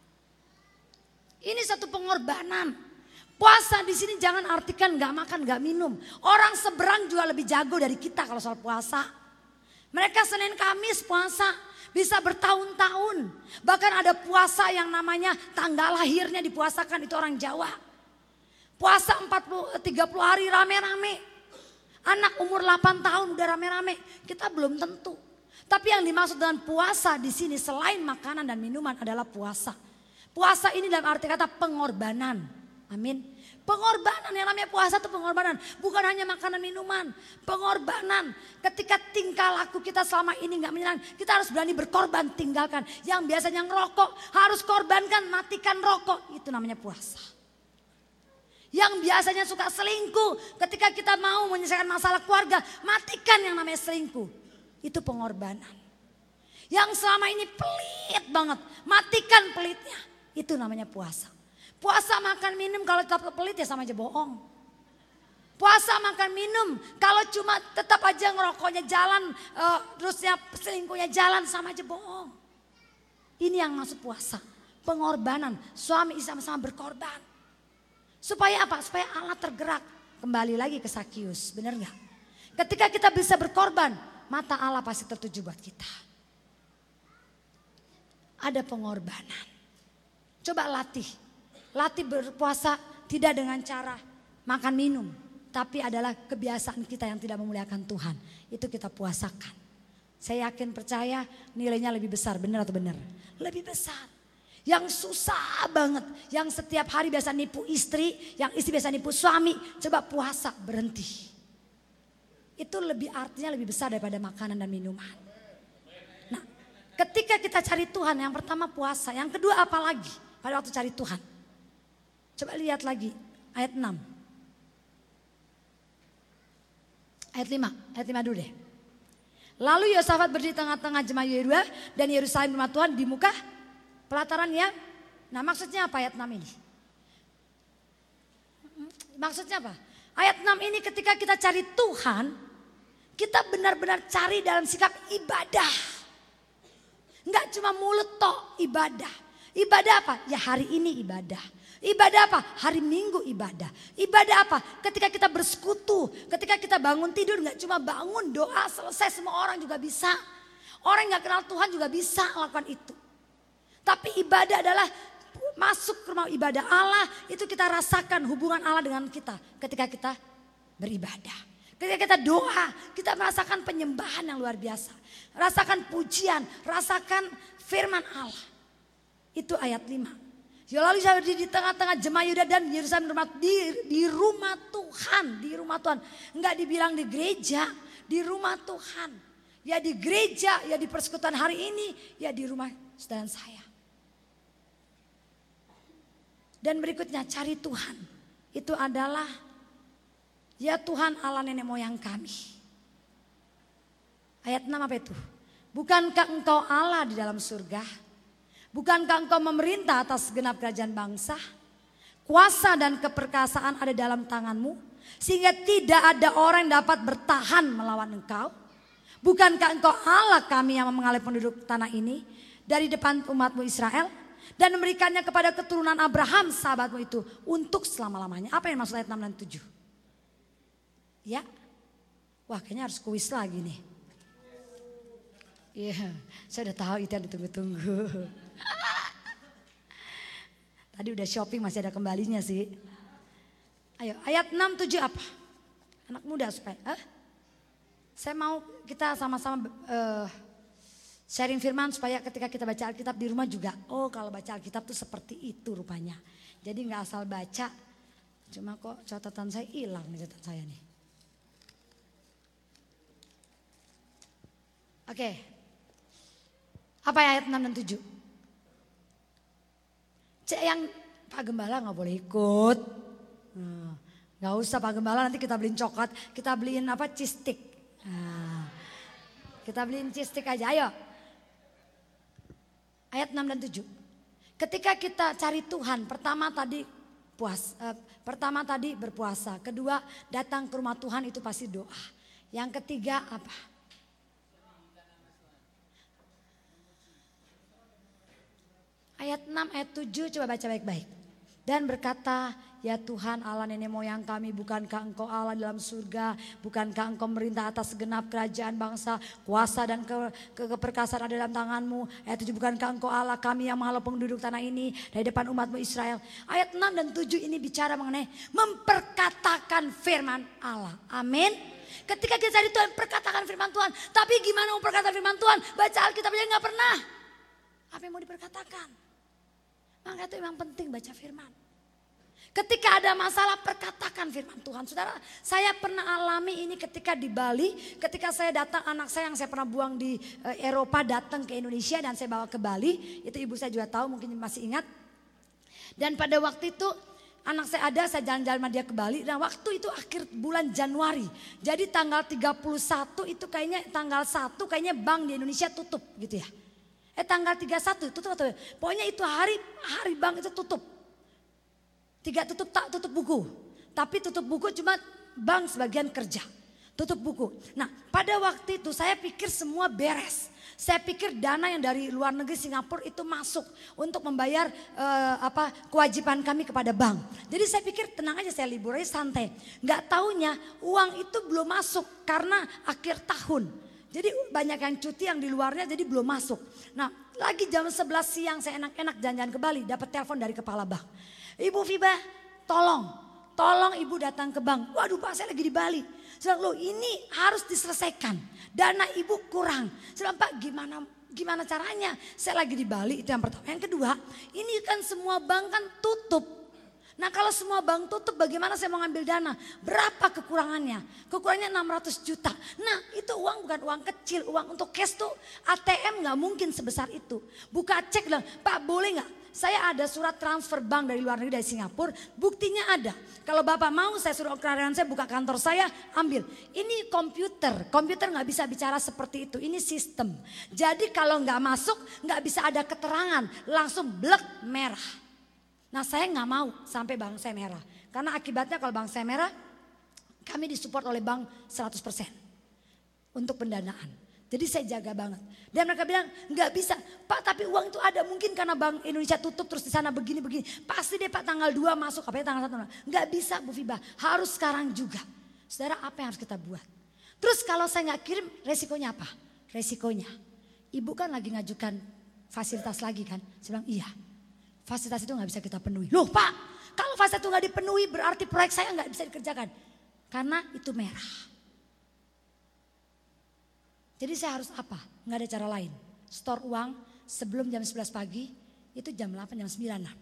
Ini satu pengorbanan. Puasa di sini jangan artikan gak makan, gak minum. Orang seberang juga lebih jago dari kita kalau soal puasa. Mereka Senin Kamis puasa bisa bertahun-tahun. Bahkan ada puasa yang namanya tanggal lahirnya dipuasakan, itu orang Jawa. Puasa empat puluh, tiga puluh hari rame-rame. Anak umur delapan tahun udah rame-rame. Kita belum tentu. Tapi yang dimaksud dengan puasa di sini selain makanan dan minuman adalah puasa. Puasa ini dalam arti kata pengorbanan. Amin. Pengorbanan, yang namanya puasa itu pengorbanan. Bukan hanya makanan minuman. Pengorbanan. Ketika tingkah laku kita selama ini gak menyenangkan. Kita harus berani berkorban, tinggalkan. Yang biasanya ngerokok harus korbankan, matikan rokok. Itu namanya puasa. Yang biasanya suka selingkuh. Ketika kita mau menyelesaikan masalah keluarga. Matikan yang namanya selingkuh. Itu pengorbanan. Yang selama ini pelit banget. Matikan pelitnya. Itu namanya puasa. Puasa makan minum kalau tetap pelit ya sama aja bohong. Puasa makan minum kalau cuma tetap aja ngerokoknya jalan, uh, terusnya selingkuhnya jalan sama aja bohong. Ini yang maksud puasa. Pengorbanan, suami istri sama-sama berkorban. Supaya apa? Supaya Allah tergerak. Kembali lagi ke Sakius, benar gak? Ketika kita bisa berkorban, mata Allah pasti tertuju buat kita. Ada pengorbanan. Coba latih, latih berpuasa tidak dengan cara makan minum. Tapi adalah kebiasaan kita yang tidak memuliakan Tuhan. Itu kita puasakan. Saya yakin percaya nilainya lebih besar, benar atau benar? Lebih besar. Yang susah banget, yang setiap hari biasa nipu istri, yang istri biasa nipu suami. Coba puasa, berhenti. Itu lebih artinya lebih besar daripada makanan dan minuman. Nah, ketika kita cari Tuhan, yang pertama puasa. Yang kedua apa lagi? Pada waktu cari Tuhan. Coba lihat lagi ayat enam. Ayat lima, ayat lima dulu deh. Lalu Yosafat berdiri di tengah-tengah jemaah Yehuda dan Yerusalem rumah Tuhan di muka pelataran yang. Nah maksudnya apa ayat enam ini? Maksudnya apa? Ayat enam ini ketika kita cari Tuhan, kita benar-benar cari dalam sikap ibadah. Enggak cuma mulut tok ibadah. Ibadah apa? Ya hari ini ibadah. Ibadah apa? Hari Minggu ibadah. Ibadah apa? Ketika kita bersekutu, ketika kita bangun tidur nggak cuma bangun doa selesai, semua orang juga bisa. Orang yang nggak kenal Tuhan juga bisa lakukan itu. Tapi ibadah adalah masuk ke rumah ibadah Allah, itu kita rasakan hubungan Allah dengan kita ketika kita beribadah. Ketika kita doa, kita merasakan penyembahan yang luar biasa. Rasakan pujian, rasakan firman Allah. Itu ayat lima. Ya lalu saya berdiri di tengah-tengah jemaah Yuda dan Yerusalem rumah, di, di rumah Tuhan, di rumah Tuhan. Enggak dibilang di gereja, di rumah Tuhan. Ya di gereja, ya di persekutuan hari ini, ya di rumah saudara saya. Dan berikutnya cari Tuhan. Itu adalah ya Tuhan Allah nenek moyang kami. Ayat enam apa itu? Bukankah engkau Allah di dalam surga? Bukankah engkau memerintah atas segenap kerajaan bangsa? Kuasa dan keperkasaan ada dalam tanganmu. Sehingga tidak ada orang yang dapat bertahan melawan engkau. Bukankah engkau Allah kami yang mengalih penduduk tanah ini dari depan umatmu Israel? Dan memberikannya kepada keturunan Abraham sahabatmu itu untuk selama-lamanya. Apa yang maksud ayat enam dan tujuh? Ya, wah kayaknya harus kuis lagi nih. Iya, yeah, saya udah tahu itu yang ditunggu-tunggu. Tadi udah shopping masih ada kembalinya sih. Ayo ayat enam tujuh apa? Anak muda supaya. Huh? Saya mau kita sama-sama uh, sharing firman supaya ketika kita baca Alkitab di rumah juga. Oh kalau baca Alkitab tuh seperti itu rupanya. Jadi gak asal baca. Cuma kok catatan saya hilang nih catatan saya nih. Oke. Okay. Apa ayat enam dan tujuh? Cek yang Pak Gembala gak boleh ikut. Hmm, gak usah Pak Gembala, nanti kita beliin coklat. Kita beliin apa cheese stick. Nah, kita beliin cheese stick aja, ayo. Ayat enam dan tujuh. Ketika kita cari Tuhan, pertama tadi puas, eh, pertama tadi berpuasa. Kedua datang ke rumah Tuhan itu pasti doa. Yang ketiga apa? Ayat enam, ayat tujuh coba baca baik-baik. Dan berkata, ya Tuhan Allah nenek moyang kami, bukankah engkau Allah dalam surga? Bukankah engkau merintah atas segenap kerajaan bangsa? Kuasa dan ke, ke, keperkasaan ada dalam tanganmu. Ayat tujuh, bukankah engkau Allah kami yang mengalah penduduk tanah ini dari depan umatmu Israel? Ayat enam dan tujuh ini bicara mengenai memperkatakan firman Allah. Amin. Ketika kita cari Tuhan, perkatakan firman Tuhan. Tapi gimana memperkatakan firman Tuhan? Baca Alkitab aja gak pernah. Apa yang mau diperkatakan? Maka itu memang penting baca firman. Ketika ada masalah perkatakan firman Tuhan. Saudara, saya pernah alami ini ketika di Bali. Ketika saya datang, anak saya yang saya pernah buang di uh, Eropa datang ke Indonesia dan saya bawa ke Bali. Itu ibu saya juga tahu, mungkin masih ingat. Dan pada waktu itu anak saya ada, saya jalan-jalan sama dia ke Bali. Dan waktu itu akhir bulan Januari. Jadi tanggal tiga puluh satu itu kayaknya tanggal satu kayaknya bank di Indonesia tutup gitu ya. Eh tanggal tiga puluh satu tutup atau pokoknya itu hari hari bank itu tutup. Tiga tutup tak tutup buku. Tapi tutup buku cuma bank sebagian kerja. Tutup buku. Nah pada waktu itu saya pikir semua beres. Saya pikir dana yang dari luar negeri Singapura itu masuk untuk membayar eh, apa kewajiban kami kepada bank. Jadi saya pikir tenang aja, saya libur aja santai. Nggak taunya uang itu belum masuk karena akhir tahun. Jadi banyak yang cuti yang di luarnya jadi belum masuk. Nah lagi jam sebelas siang saya enak-enak jalan-jalan ke Bali. Dapat telepon dari kepala bank. Ibu Fiba tolong, tolong ibu datang ke bank. Waduh Pak saya lagi di Bali. Saya bilang, loh ini harus diselesaikan. Dana ibu kurang. Saya bilang, Pak gimana, gimana caranya? Saya lagi di Bali itu yang pertama. Yang kedua ini kan semua bank kan tutup. Nah kalau semua bank tutup bagaimana saya mau ngambil dana? Berapa kekurangannya? Kekurangannya enam ratus juta. Nah itu uang bukan uang kecil, uang untuk cash tuh A T M gak mungkin sebesar itu. Buka cek bilang, Pak boleh gak? Saya ada surat transfer bank dari luar negeri dari Singapura, buktinya ada. Kalau Bapak mau saya suruh karyawan saya buka kantor saya, ambil. Ini komputer, komputer gak bisa bicara seperti itu, ini sistem. Jadi kalau gak masuk gak bisa ada keterangan, langsung blek merah. Nah saya nggak mau sampai bank saya merah. Karena akibatnya kalau bank saya merah, kami disupport oleh bank seratus persen untuk pendanaan. Jadi saya jaga banget. Dan mereka bilang nggak bisa. Pak tapi uang itu ada, mungkin karena Bank Indonesia tutup terus di sana begini-begini. Pasti deh Pak tanggal dua masuk, apa tanggal satu. Nggak bisa Bu Fiba, harus sekarang juga. Saudara apa yang harus kita buat? Terus kalau saya nggak kirim resikonya apa? Resikonya ibu kan lagi ngajukan fasilitas lagi kan. Saya bilang iya. Fasilitas itu gak bisa kita penuhi. Loh Pak, kalau fasilitas itu gak dipenuhi berarti proyek saya gak bisa dikerjakan. Karena itu merah. Jadi saya harus apa? Gak ada cara lain. Store uang sebelum jam sebelas pagi, itu jam delapan, jam sembilan lah.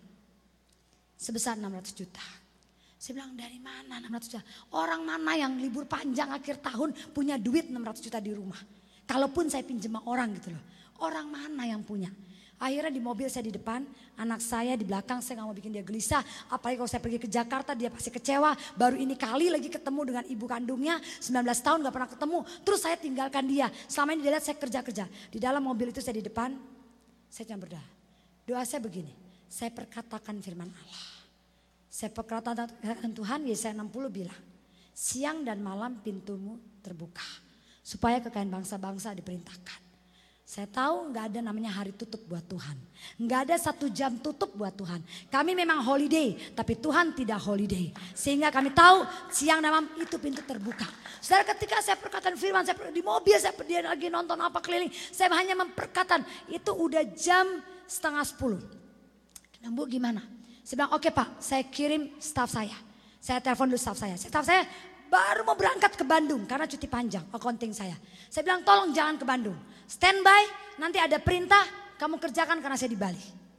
Sebesar enam ratus juta. Saya bilang dari mana enam ratus juta? Orang mana yang libur panjang akhir tahun punya duit enam ratus juta di rumah. Kalaupun saya pinjam sama orang gitu loh. Orang mana yang punya? Akhirnya di mobil saya di depan, anak saya di belakang, saya gak mau bikin dia gelisah. Apalagi kalau saya pergi ke Jakarta dia pasti kecewa. Baru ini kali lagi ketemu dengan ibu kandungnya, sembilan belas tahun gak pernah ketemu. Terus saya tinggalkan dia, selama ini dia lihat saya kerja-kerja. Di dalam mobil itu saya di depan, saya cuma berdoa. Doa saya begini, saya perkatakan firman Allah. Saya perkatakan Tuhan, Yesaya enam puluh bilang, siang dan malam pintumu terbuka. Supaya kekayaan bangsa-bangsa diperintahkan. Saya tahu nggak ada namanya hari tutup buat Tuhan. Nggak ada satu jam tutup buat Tuhan. Kami memang holiday, tapi Tuhan tidak holiday. Sehingga kami tahu siang dan malam itu pintu terbuka. Saudara ketika saya perkataan firman, saya di mobil, saya dia lagi nonton apa keliling. Saya hanya memperkatakan, itu udah jam setengah sepuluh. Nah, Bu gimana? Saya bilang oke Pak, saya kirim staff saya. Saya telepon dulu staff saya. Staff saya baru mau berangkat ke Bandung karena cuti panjang accounting saya. Saya bilang tolong jangan ke Bandung. Standby, nanti ada perintah, kamu kerjakan karena saya di Bali.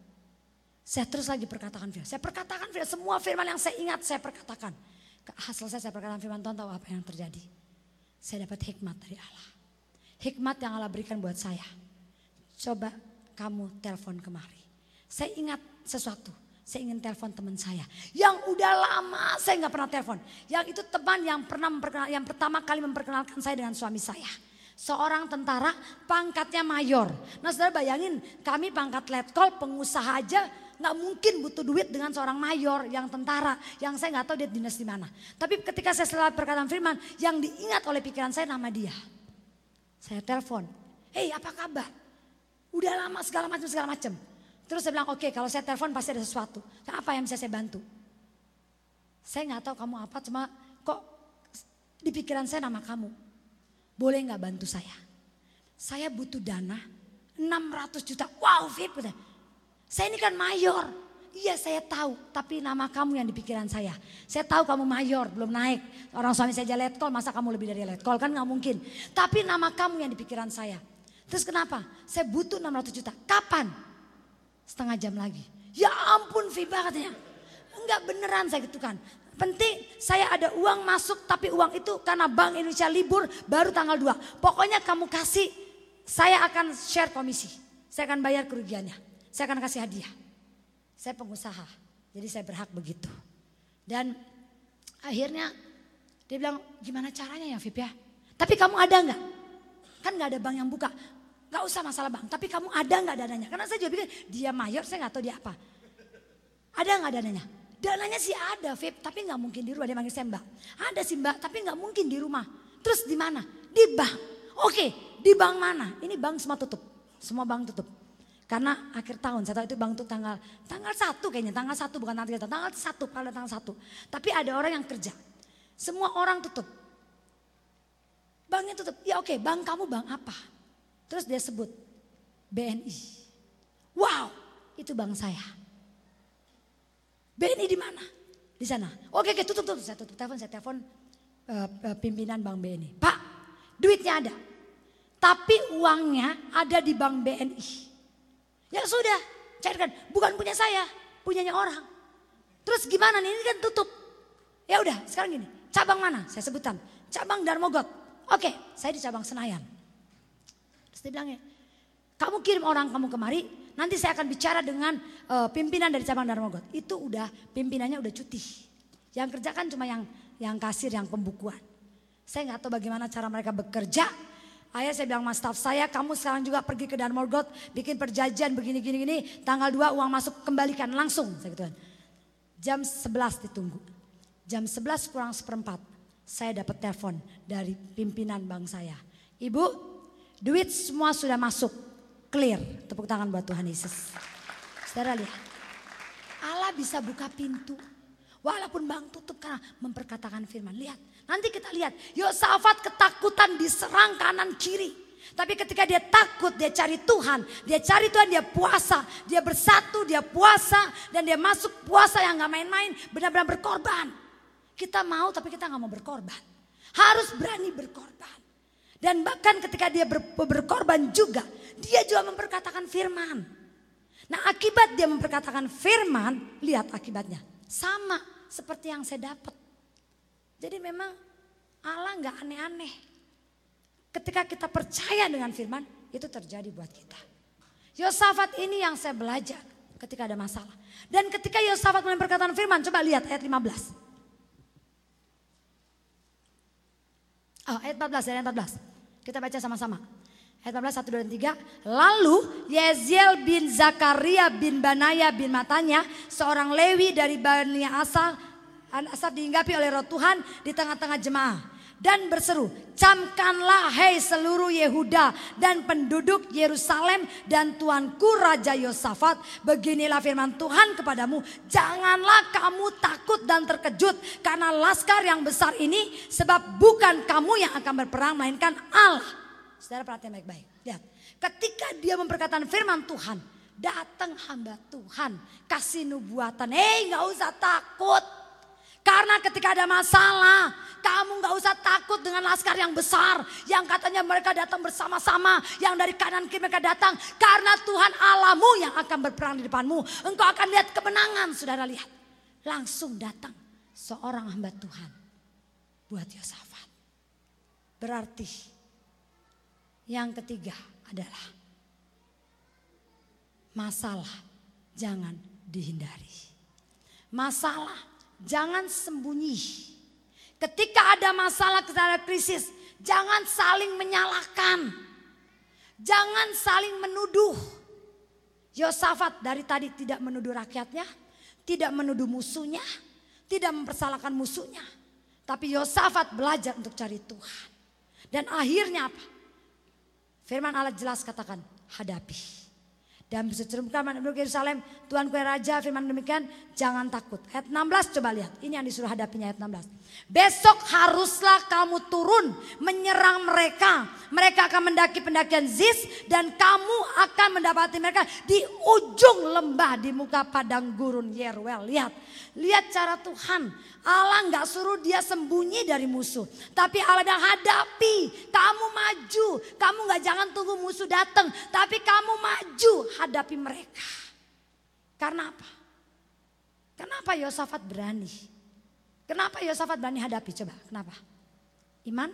Saya terus lagi perkatakan firman. Saya perkatakan firman, semua firman yang saya ingat saya perkatakan. Hasil saya, saya perkatakan firman, Tuhan tahu apa yang terjadi. Saya dapat hikmat dari Allah. Hikmat yang Allah berikan buat saya. Coba kamu telepon kemari. Saya ingat sesuatu. Saya ingin telepon teman saya yang udah lama saya nggak pernah telepon. Yang itu teman yang pernah memperkenal, yang pertama kali memperkenalkan saya dengan suami saya. Seorang tentara pangkatnya mayor. Nah saudara bayangin kami pangkat letkol pengusaha aja nggak mungkin butuh duit dengan seorang mayor yang tentara. Yang saya nggak tahu dia dinas di mana. Tapi ketika saya setelah perkataan firman yang diingat oleh pikiran saya nama dia. Saya telepon. Hei apa kabar? Udah lama segala macam segala macam. Terus saya bilang oke okay, kalau saya telepon pasti ada sesuatu. Apa yang bisa saya bantu? Saya nggak tahu kamu apa, cuma kok di pikiran saya nama kamu. Boleh nggak bantu saya? Saya butuh dana enam ratus juta. Wow Vip. Saya ini kan mayor. Iya saya tahu, tapi nama kamu yang di pikiran saya. Saya tahu kamu mayor, belum naik. Orang suami saya aja letkol, masa kamu lebih dari letkol? Kan nggak mungkin. Tapi nama kamu yang di pikiran saya. Terus kenapa? Saya butuh enam ratus juta. Kapan? Setengah jam lagi. Ya ampun Fiba katanya. Enggak beneran saya gitu kan. Penting saya ada uang masuk tapi uang itu karena Bank Indonesia libur baru tanggal dua. Pokoknya kamu kasih saya akan share komisi. Saya akan bayar kerugiannya. Saya akan kasih hadiah. Saya pengusaha. Jadi saya berhak begitu. Dan akhirnya dia bilang gimana caranya ya Vip ya. Tapi kamu ada enggak? Kan enggak ada bank yang buka. Gak usah masalah bang, tapi kamu ada gak dananya? Karena saya juga pikir dia mayor, saya gak tahu dia apa. Ada gak dananya? Dananya sih ada, Vip, tapi gak mungkin di rumah. Dia manggil saya mbak. Ada sih mbak, tapi gak mungkin di rumah. Terus di mana? Di bank. Oke, di bank mana? Ini bank semua tutup. Semua bank tutup. Karena akhir tahun, saya tahu itu bank tuh tanggal tanggal satu kayaknya. Tanggal satu bukan tanggal tiga, tanggal satu, pada tanggal satu. Tapi ada orang yang kerja. Semua orang tutup. Banknya tutup. Ya oke, bank kamu bank apa? Terus dia sebut B N I. Wow, itu bank saya. B N I di mana? Di sana. Oke, oke, tutup, tutup. Saya tutup telepon, saya telepon uh, uh, pimpinan bank B N I. Pak, duitnya ada. Tapi uangnya ada di bank B N I. Ya sudah, cairkan. Bukan punya saya, punyanya orang. Terus gimana nih, ini kan tutup. Ya udah sekarang gini, cabang mana? Saya sebutkan, cabang Darmogot. Oke, saya di cabang Senayan. Terus dia bilangnya, kamu kirim orang kamu kemari, nanti saya akan bicara dengan uh, pimpinan dari cabang Darmogot. Itu udah pimpinannya udah cuti. Yang kerja kan cuma yang yang kasir, yang pembukuan. Saya nggak tahu bagaimana cara mereka bekerja. Akhirnya saya bilang sama staf saya, kamu sekarang juga pergi ke Darmogot, bikin perjanjian begini-gini gini, tanggal dua uang masuk kembalikan langsung. Saya gitu kan. Jam sebelas ditunggu. Jam sebelas kurang seperempat saya dapat telepon dari pimpinan bank saya. Ibu, duit semua sudah masuk. Clear. Tepuk tangan buat Tuhan Yesus. Saudara lihat. Allah bisa buka pintu. Walaupun bank tutup karena memperkatakan firman. Lihat. Nanti kita lihat. Yosafat ketakutan diserang kanan kiri. Tapi ketika dia takut, dia cari Tuhan. Dia cari Tuhan, dia puasa. Dia bersatu, dia puasa. Dan dia masuk puasa yang gak main-main. Benar-benar berkorban. Kita mau tapi kita gak mau berkorban. Harus berani berkorban. Dan bahkan ketika dia ber, berkorban juga. Dia juga memperkatakan firman. Nah akibat dia memperkatakan firman. Lihat akibatnya. Sama seperti yang saya dapat. Jadi memang Allah gak aneh-aneh. Ketika kita percaya dengan firman, itu terjadi buat kita. Yosafat ini yang saya belajar ketika ada masalah. Dan ketika Yosafat memperkatakan firman, coba lihat ayat lima belas. Oh, ayat empat belas, ayat empat belas. Kita baca sama-sama. Ayat empat belas, satu, dua, dan tiga. Lalu Yeziel bin Zakaria bin Banaya bin Matanya, seorang Lewi dari Bani Asaf, Asaf diinggapi oleh roh Tuhan di tengah-tengah jemaah. Dan berseru, camkanlah hei seluruh Yehuda dan penduduk Yerusalem dan tuanku Raja Yosafat. Beginilah firman Tuhan kepadamu, janganlah kamu takut dan terkejut karena laskar yang besar ini. Sebab bukan kamu yang akan berperang melainkan Allah. Saudara perhatian baik-baik. Lihat, ketika dia memperkatakan firman Tuhan, datang hamba Tuhan kasih nubuatan. Hei gak usah takut. Karena ketika ada masalah, kamu gak usah takut dengan laskar yang besar. Yang katanya mereka datang bersama-sama. Yang dari kanan kiri mereka datang. Karena Tuhan Allahmu yang akan berperang di depanmu. Engkau akan lihat kemenangan, saudara lihat. Langsung datang seorang hamba Tuhan buat Yosafat. Berarti yang ketiga adalah masalah jangan dihindari. Masalah jangan sembunyi. Ketika ada masalah, ketika ada krisis, jangan saling menyalahkan. Jangan saling menuduh. Yosafat dari tadi tidak menuduh rakyatnya, tidak menuduh musuhnya, tidak mempersalahkan musuhnya. Tapi Yosafat belajar untuk cari Tuhan. Dan akhirnya apa? Firman Allah jelas katakan, hadapi. Dan bersecerumkan penduduk Yerusalem, Tuhan kue raja, firman demikian, jangan takut. Ayat enam belas coba lihat, ini yang disuruh hadapinya ayat enam belas. Besok haruslah kamu turun menyerang mereka. Mereka akan mendaki pendakian Ziz dan kamu akan mendapati mereka di ujung lembah di muka padang gurun Yeruel. Lihat, lihat cara Tuhan. Allah gak suruh dia sembunyi dari musuh. Tapi Allah bilang hadapi. Kamu maju. Kamu gak jangan tunggu musuh datang. Tapi kamu maju hadapi mereka. Karena apa? Kenapa Yosafat berani? Kenapa Yosafat berani hadapi? Coba kenapa? Iman?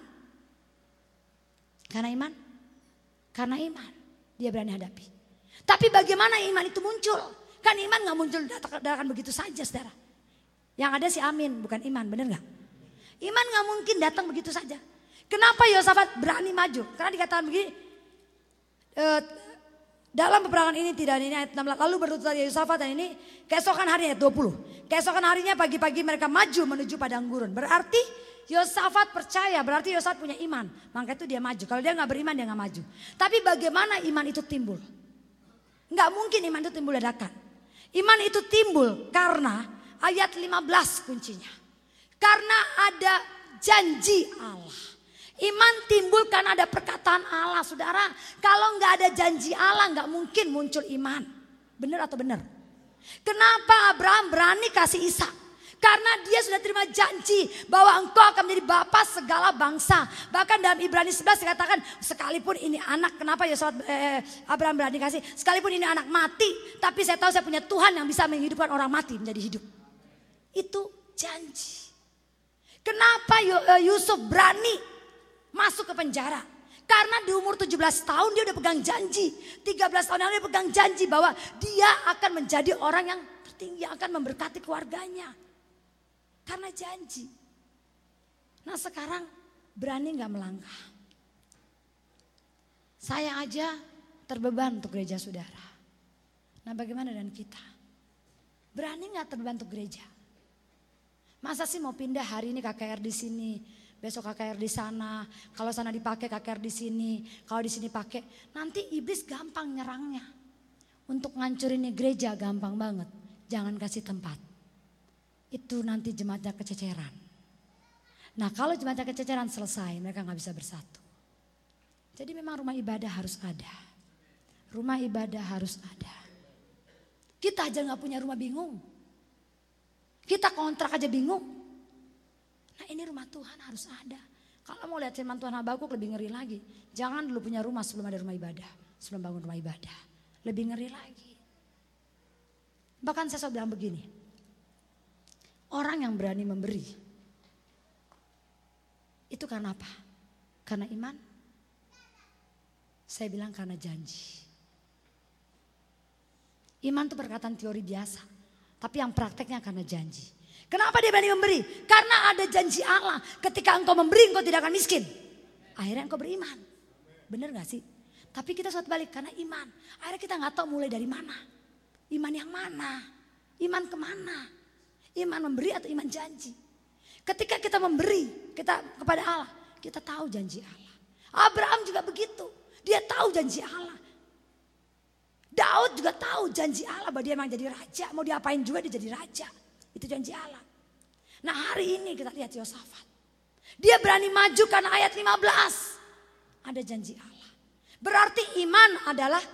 Karena iman? Karena iman. Dia berani hadapi. Tapi bagaimana iman itu muncul? Kan iman gak muncul datang begitu saja, saudara. Yang ada si amin, bukan iman, benar gak? Iman gak mungkin datang begitu saja. Kenapa Yosafat berani maju? Karena dikatakan begini, e, dalam peperangan ini tidak ini ayat enam belas. Lalu bertutur Yosafat dan ini keesokan harinya ayat dua puluh. Keesokan harinya pagi-pagi mereka maju menuju padang gurun. Berarti Yosafat percaya, berarti Yosafat punya iman. Maka itu dia maju. Kalau dia gak beriman dia gak maju. Tapi bagaimana iman itu timbul? Gak mungkin iman itu timbul dadakan. Iman itu timbul karena ayat lima belas kuncinya. Karena ada janji Allah. Iman timbul karena ada perkataan Allah. Saudara, kalau nggak ada janji Allah nggak mungkin muncul iman. Benar atau benar? Kenapa Abraham berani kasih Ishak? Karena dia sudah terima janji bahwa engkau akan menjadi bapa segala bangsa. Bahkan dalam Ibrani sebelas dikatakan sekalipun ini anak, kenapa ya sahabat eh, Abraham berani kasih? Sekalipun ini anak mati, tapi saya tahu saya punya Tuhan yang bisa menghidupkan orang mati menjadi hidup. Itu janji. Kenapa Yusuf berani masuk ke penjara? Karena di umur tujuh belas tahun dia udah pegang janji. tiga belas tahun yang lalu dia pegang janji bahwa dia akan menjadi orang yang tertinggi, akan memberkati keluarganya. Karena janji. Nah sekarang berani gak melangkah? Saya aja terbeban untuk gereja saudara. Nah bagaimana dengan kita? Berani gak terbeban untuk gereja? Masa sih mau pindah hari ini K K R di sini, besok K K R di sana, kalau sana dipakai K K R di sini, kalau di sini pakai, nanti iblis gampang nyerangnya. Untuk ngancurin gereja gampang banget, jangan kasih tempat. Itu nanti jemaatnya kececeran. Nah kalau jemaatnya kececeran selesai, mereka gak bisa bersatu. Jadi memang rumah ibadah harus ada. Rumah ibadah harus ada. Kita aja gak punya rumah bingung. Kita kontrak aja bingung. Nah ini rumah Tuhan harus ada. Kalau mau lihat firman Tuhan Habakuk lebih ngeri lagi. Jangan dulu punya rumah sebelum ada rumah ibadah. Sebelum bangun rumah ibadah. Lebih ngeri lagi. Bahkan saya selalu bilang begini. Orang yang berani memberi. Itu karena apa? Karena iman. Saya bilang karena janji. Iman itu perkataan teori biasa. Tapi yang prakteknya karena janji. Kenapa dia berani memberi? Karena ada janji Allah. Ketika engkau memberi engkau tidak akan miskin. Akhirnya engkau beriman. Benar gak sih? Tapi kita suatu balik karena iman. Akhirnya kita gak tahu mulai dari mana. Iman yang mana? Iman kemana? Iman memberi atau iman janji? Ketika kita memberi kita kepada Allah. Kita tahu janji Allah. Abraham juga begitu. Dia tahu janji Allah. Daud juga tahu janji Allah bahwa dia memang jadi raja. Mau diapain juga dia jadi raja. Itu janji Allah. Nah hari ini kita lihat Yosafat. Dia berani maju karena ayat lima belas. Ada janji Allah. Berarti iman adalah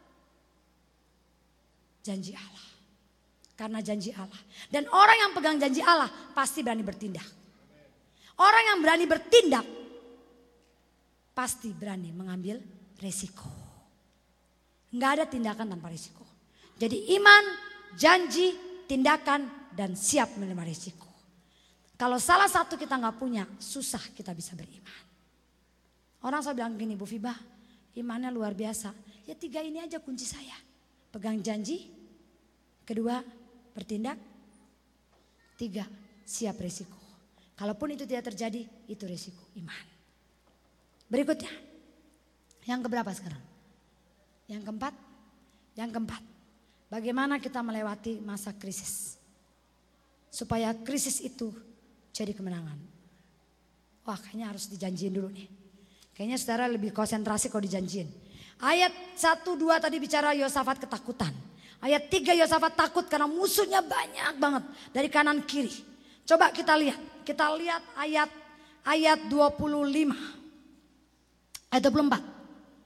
janji Allah. Karena janji Allah. Dan orang yang pegang janji Allah pasti berani bertindak. Orang yang berani bertindak pasti berani mengambil resiko. Nggak ada tindakan tanpa risiko. Jadi iman, janji, tindakan, dan siap menerima risiko. Kalau salah satu kita nggak punya, susah kita bisa beriman. Orang selalu bilang gini, Bu Fiba, imannya luar biasa. Ya tiga ini aja kunci saya. Pegang janji, kedua bertindak, tiga siap risiko. Kalaupun itu tidak terjadi, itu risiko iman. Berikutnya, yang keberapa sekarang? Yang keempat, yang keempat, bagaimana kita melewati masa krisis. Supaya krisis itu jadi kemenangan. Wah kayaknya harus dijanjiin dulu nih. Kayaknya saudara lebih konsentrasi kalau dijanjiin. Ayat satu dua tadi bicara Yosafat ketakutan. Ayat tiga Yosafat takut karena musuhnya banyak banget dari kanan kiri. Coba kita lihat, kita lihat ayat ayat dua puluh lima. Ayat dua puluh empat.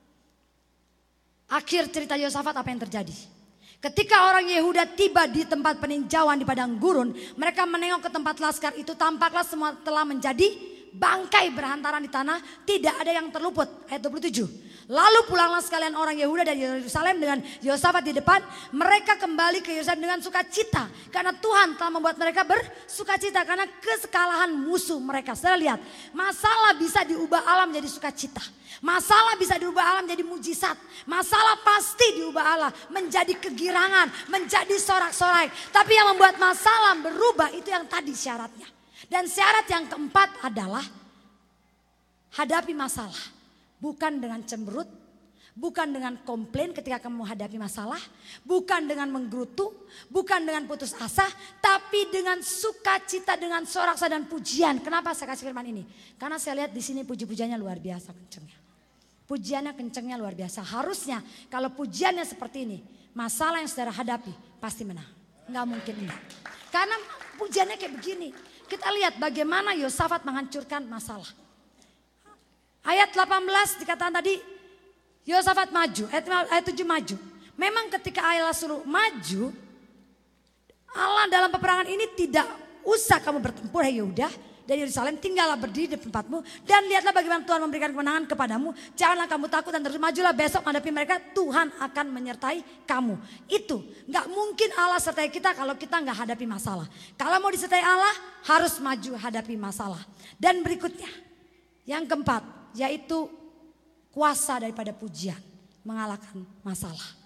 Akhir cerita Yosafat apa yang terjadi? Ketika orang Yehuda tiba di tempat peninjauan di padang gurun, mereka menengok ke tempat laskar itu, tampaklah semua telah menjadi bangkai berhantaran di tanah, tidak ada yang terluput. Ayat dua puluh tujuh. Lalu pulanglah sekalian orang Yehuda dari Yerusalem dengan Yosafat di depan. Mereka kembali ke Yerusalem dengan sukacita. Karena Tuhan telah membuat mereka bersukacita karena kesekalahan musuh mereka. Saudara lihat, masalah bisa diubah Allah menjadi sukacita. Masalah bisa diubah Allah menjadi mujizat. Masalah pasti diubah Allah menjadi kegirangan, menjadi sorak-sorai. Tapi yang membuat masalah berubah itu yang tadi syaratnya. Dan syarat yang keempat adalah hadapi masalah. Bukan dengan cemberut, bukan dengan komplain ketika kamu menghadapi masalah, bukan dengan menggerutu, bukan dengan putus asa, tapi dengan sukacita, dengan sorak-sorai dan pujian. Kenapa saya kasih firman ini? Karena saya lihat di sini puji-pujiannya luar biasa kencengnya. Pujiannya kencengnya luar biasa. Harusnya kalau pujiannya seperti ini, masalah yang saudara hadapi pasti menang. Enggak mungkin enggak. Karena pujiannya kayak begini. Kita lihat bagaimana Yosafat menghancurkan masalah. Ayat delapan belas dikatakan tadi Yosafat maju, ayat, ayat tujuh maju. Memang ketika Allah suruh maju, Allah dalam peperangan ini tidak usah kamu bertempur hai Yehuda. dari Yerusalem, tinggallah berdiri di tempatmu dan lihatlah bagaimana Tuhan memberikan kemenangan kepadamu. Janganlah kamu takut dan terus majulah besok menghadapi mereka, Tuhan akan menyertai kamu. Itu gak mungkin Allah sertai kita kalau kita gak hadapi masalah. Kalau mau disertai Allah harus maju hadapi masalah. Dan berikutnya yang keempat yaitu kuasa daripada pujian mengalahkan masalah.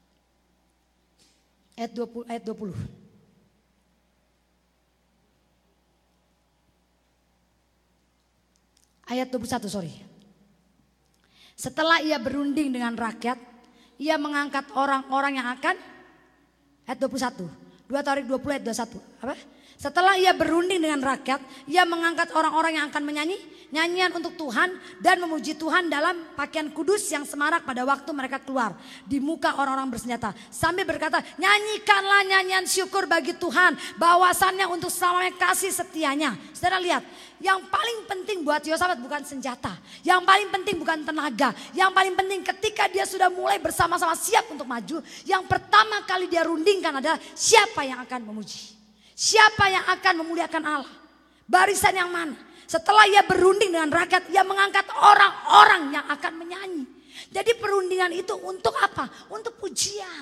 Ayat dua puluh, ayat dua puluh. Ayat dua puluh satu, sorry. Setelah ia berunding dengan rakyat, ia mengangkat orang-orang yang akan, ayat dua puluh satu. dua Tawarik dua puluh ayat dua puluh satu. Apa? Setelah ia berunding dengan rakyat, ia mengangkat orang-orang yang akan menyanyi nyanyian untuk Tuhan dan memuji Tuhan dalam pakaian kudus yang semarak pada waktu mereka keluar di muka orang-orang bersenjata. Sambil berkata, nyanyikanlah nyanyian syukur bagi Tuhan, bahwasannya untuk selamanya kasih setianya. Saudara lihat, yang paling penting buat Yosafat bukan senjata, yang paling penting bukan tenaga, yang paling penting ketika dia sudah mulai bersama-sama siap untuk maju, yang pertama kali dia rundingkan adalah siapa yang akan memuji. Siapa yang akan memuliakan Allah? Barisan yang mana? Setelah ia berunding dengan rakyat, ia mengangkat orang-orang yang akan menyanyi. Jadi perundingan itu untuk apa? Untuk pujian.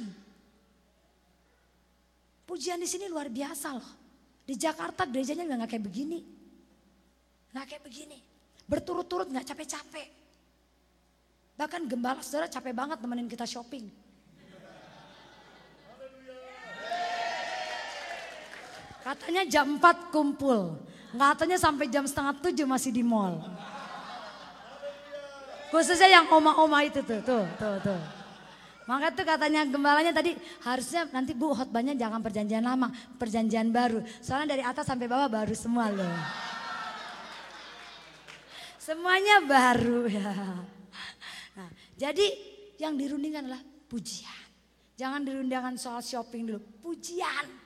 Pujian di sini luar biasa loh. Di Jakarta gerejanya juga nggak kayak begini, nggak kayak begini. Berturut-turut nggak capek-capek. Bahkan gembala saudara capek banget temenin kita shopping. Katanya jam empat kumpul, katanya sampai jam setengah tujuh masih di mall. Khususnya yang oma-oma itu tuh, tuh, tuh, tuh. Maka tuh katanya gembalanya tadi harusnya nanti Bu khotbahnya jangan perjanjian lama, perjanjian baru. Soalnya dari atas sampai bawah baru semua loh. Semuanya baru ya. Nah, jadi yang dirundingkan adalah pujian. Jangan dirundingkan soal shopping dulu, pujian.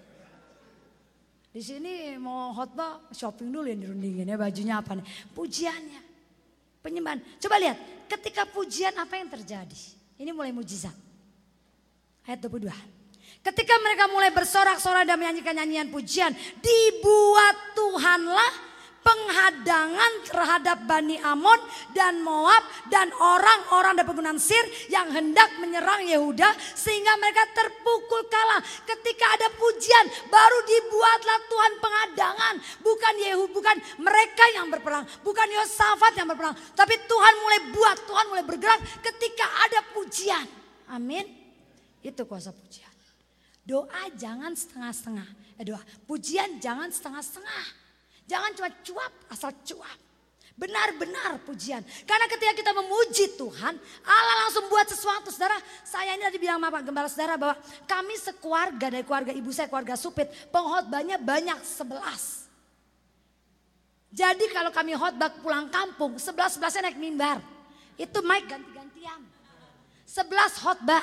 Di sini mau khotbah shopping dulu yang dirundingin ya, bajunya apa nih? Pujiannya, penyembahan. Coba lihat, ketika pujian apa yang terjadi? Ini mulai mujizat. Ayat dua puluh dua. Ketika mereka mulai bersorak-sorak dan menyanyikan nyanyian pujian, dibuat Tuhanlah penghadangan terhadap Bani Amon dan Moab dan orang-orang dari pegunungan Sir yang hendak menyerang Yehuda sehingga mereka terpukul kalah. Ketika ada pujian baru dibuatlah Tuhan penghadangan, bukan Yehu, bukan mereka yang berperang, bukan Yosafat yang berperang, tapi Tuhan mulai buat, Tuhan mulai bergerak ketika ada pujian. Amin. Itu kuasa pujian. Doa jangan setengah-setengah. Eh, doa pujian jangan setengah-setengah. Jangan cuma cuap, asal cuap. Benar-benar pujian. Karena ketika kita memuji Tuhan, Allah langsung buat sesuatu. Saudara, saya ini tadi bilang sama Pak Gembala Saudara bahwa kami sekeluarga dari keluarga ibu saya, keluarga Supit, pengkhotbahnya banyak sebelas. Jadi kalau kami khotbah pulang kampung, sebelas-sebelasnya naik mimbar. Itu mic ganti-gantian. Sebelas khotbah.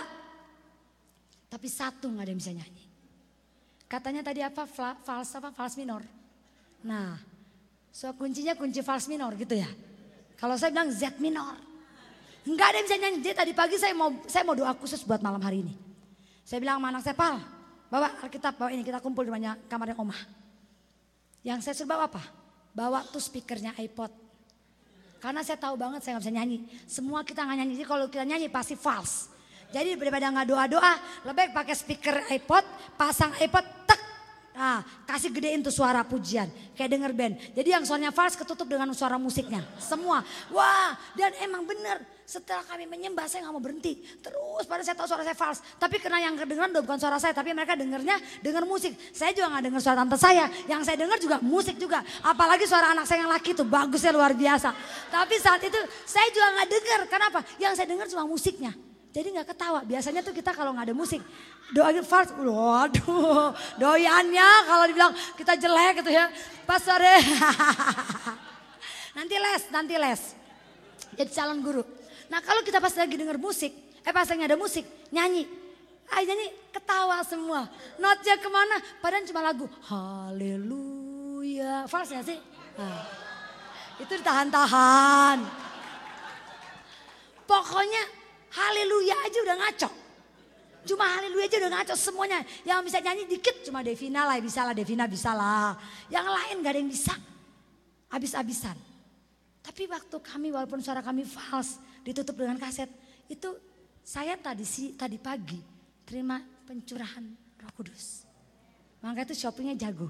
Tapi satu gak ada yang bisa nyanyi. Katanya tadi apa? Fals apa? Fals minor. Nah, so kuncinya kunci fals minor gitu ya. Kalau saya bilang Z minor. Enggak ada yang bisa nyanyi. Jadi tadi pagi saya mau saya mau doa khusus buat malam hari ini. Saya bilang sama anak saya, Pal, bawa Alkitab, bawa ini, kita kumpul di rumahnya, kamarnya Oma. Yang saya suruh bawa apa? Bawa tuh speakernya iPod. Karena saya tahu banget saya gak bisa nyanyi. Semua kita gak nyanyi, jadi kalau kita nyanyi pasti fals. Jadi daripada gak doa-doa, lebih baik pakai speaker iPod, pasang iPod, tek. Nah, kasih gedein tuh suara pujian, kayak denger band. Jadi yang suaranya fals ketutup dengan suara musiknya. Semua, wah, dan emang bener. Setelah kami menyembah saya gak mau berhenti. Terus padahal saya tahu suara saya fals. Tapi karena yang kedengeran udah bukan suara saya, tapi mereka dengernya denger musik. Saya juga gak denger suara tante saya. Yang saya denger juga musik juga. Apalagi suara anak saya yang laki tuh bagusnya luar biasa. Tapi saat itu saya juga gak denger. Kenapa? Yang saya denger cuma musiknya. Jadi gak ketawa. Biasanya tuh kita kalau gak ada musik, doain fals, waduh, doyannya kalau dibilang kita jelek gitu ya. Pas sore, nanti les, nanti les. Jadi calon guru. Nah kalau kita pas lagi denger musik, eh pas lagi ada musik, nyanyi. Ah nyanyi ketawa semua. Notnya kemana? Padahal cuma lagu haleluya. Fals ya sih? Nah, itu ditahan-tahan. Pokoknya haleluya aja udah ngaco. Cuma haleluya aja udah ngaco semuanya. Yang bisa nyanyi dikit cuma Devina lah, bisa lah Devina bisa lah. Yang lain gak ada yang bisa. habis-habisan. Tapi waktu kami walaupun suara kami fals ditutup dengan kaset, itu saya tadi si tadi pagi terima pencurahan Roh Kudus. Maka itu shoppingnya jago.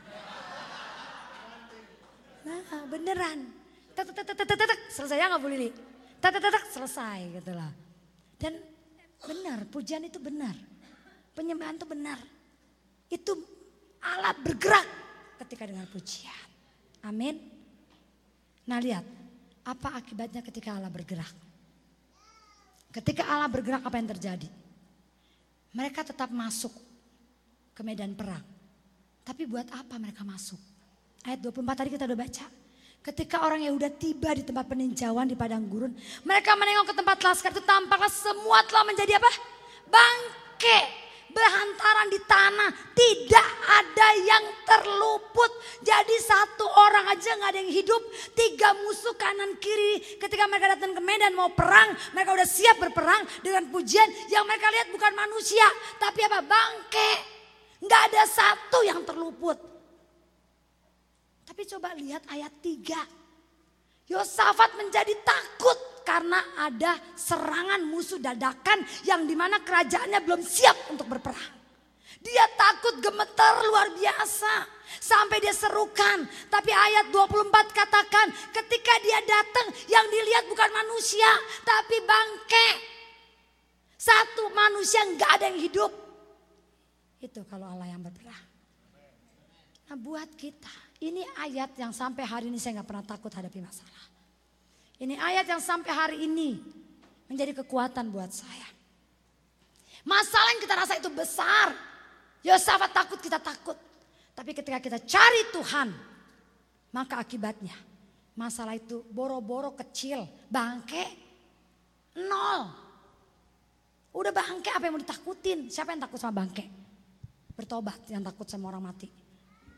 Nah beneran. Tek tek tek tek tek selesai ya nggak boleh nih. Tek tek tek selesai gitu lah. Dan benar pujian itu benar. Penyembahan itu benar. Itu Allah bergerak ketika dengan pujian. Amin. Nah lihat, apa akibatnya ketika Allah bergerak? Ketika Allah bergerak apa yang terjadi? Mereka tetap masuk ke medan perang. Tapi buat apa mereka masuk? Ayat dua puluh empat tadi kita udah baca. Ketika orang Yehuda tiba di tempat peninjauan di padang gurun, mereka menengok ke tempat laskar itu, tampaklah semua telah menjadi apa? Bangke. Berhantaran di tanah, tidak ada yang terluput. Jadi satu orang aja gak ada yang hidup. Tiga musuh kanan kiri. Ketika mereka datang ke medan mau perang, mereka udah siap berperang dengan pujian. Yang mereka lihat bukan manusia, tapi apa? Bangke. Gak ada satu yang terluput. Tapi coba lihat ayat tiga. Yosafat menjadi takut karena ada serangan musuh dadakan yang dimana kerajaannya belum siap untuk berperang. Dia takut, gemetar luar biasa sampai dia serukan. Tapi ayat dua puluh empat katakan ketika dia datang yang dilihat bukan manusia tapi bangke. Satu manusia nggak ada yang hidup. Itu kalau Allah yang berperang. Nah buat kita. Ini ayat yang sampai hari ini saya gak pernah takut hadapi masalah. Ini ayat yang sampai hari ini menjadi kekuatan buat saya. Masalah yang kita rasa itu besar. Yosafat takut, kita takut. Tapi ketika kita cari Tuhan, maka akibatnya masalah itu boro-boro kecil, bangke, nol. Udah bangke apa yang mau ditakutin? Siapa yang takut sama bangke? Bertobat yang takut sama orang mati.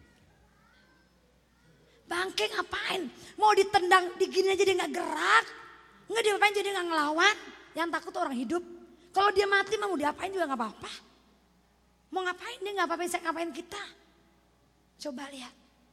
Bangke ngapain? Mau ditendang digini aja dia gak gerak. Nggak diapain jadi gak ngelawan. Yang takut orang hidup. Kalau dia mati mau diapain juga gak apa-apa. Mau ngapain dia gak apa-apa, saya ngapain kita. Coba lihat.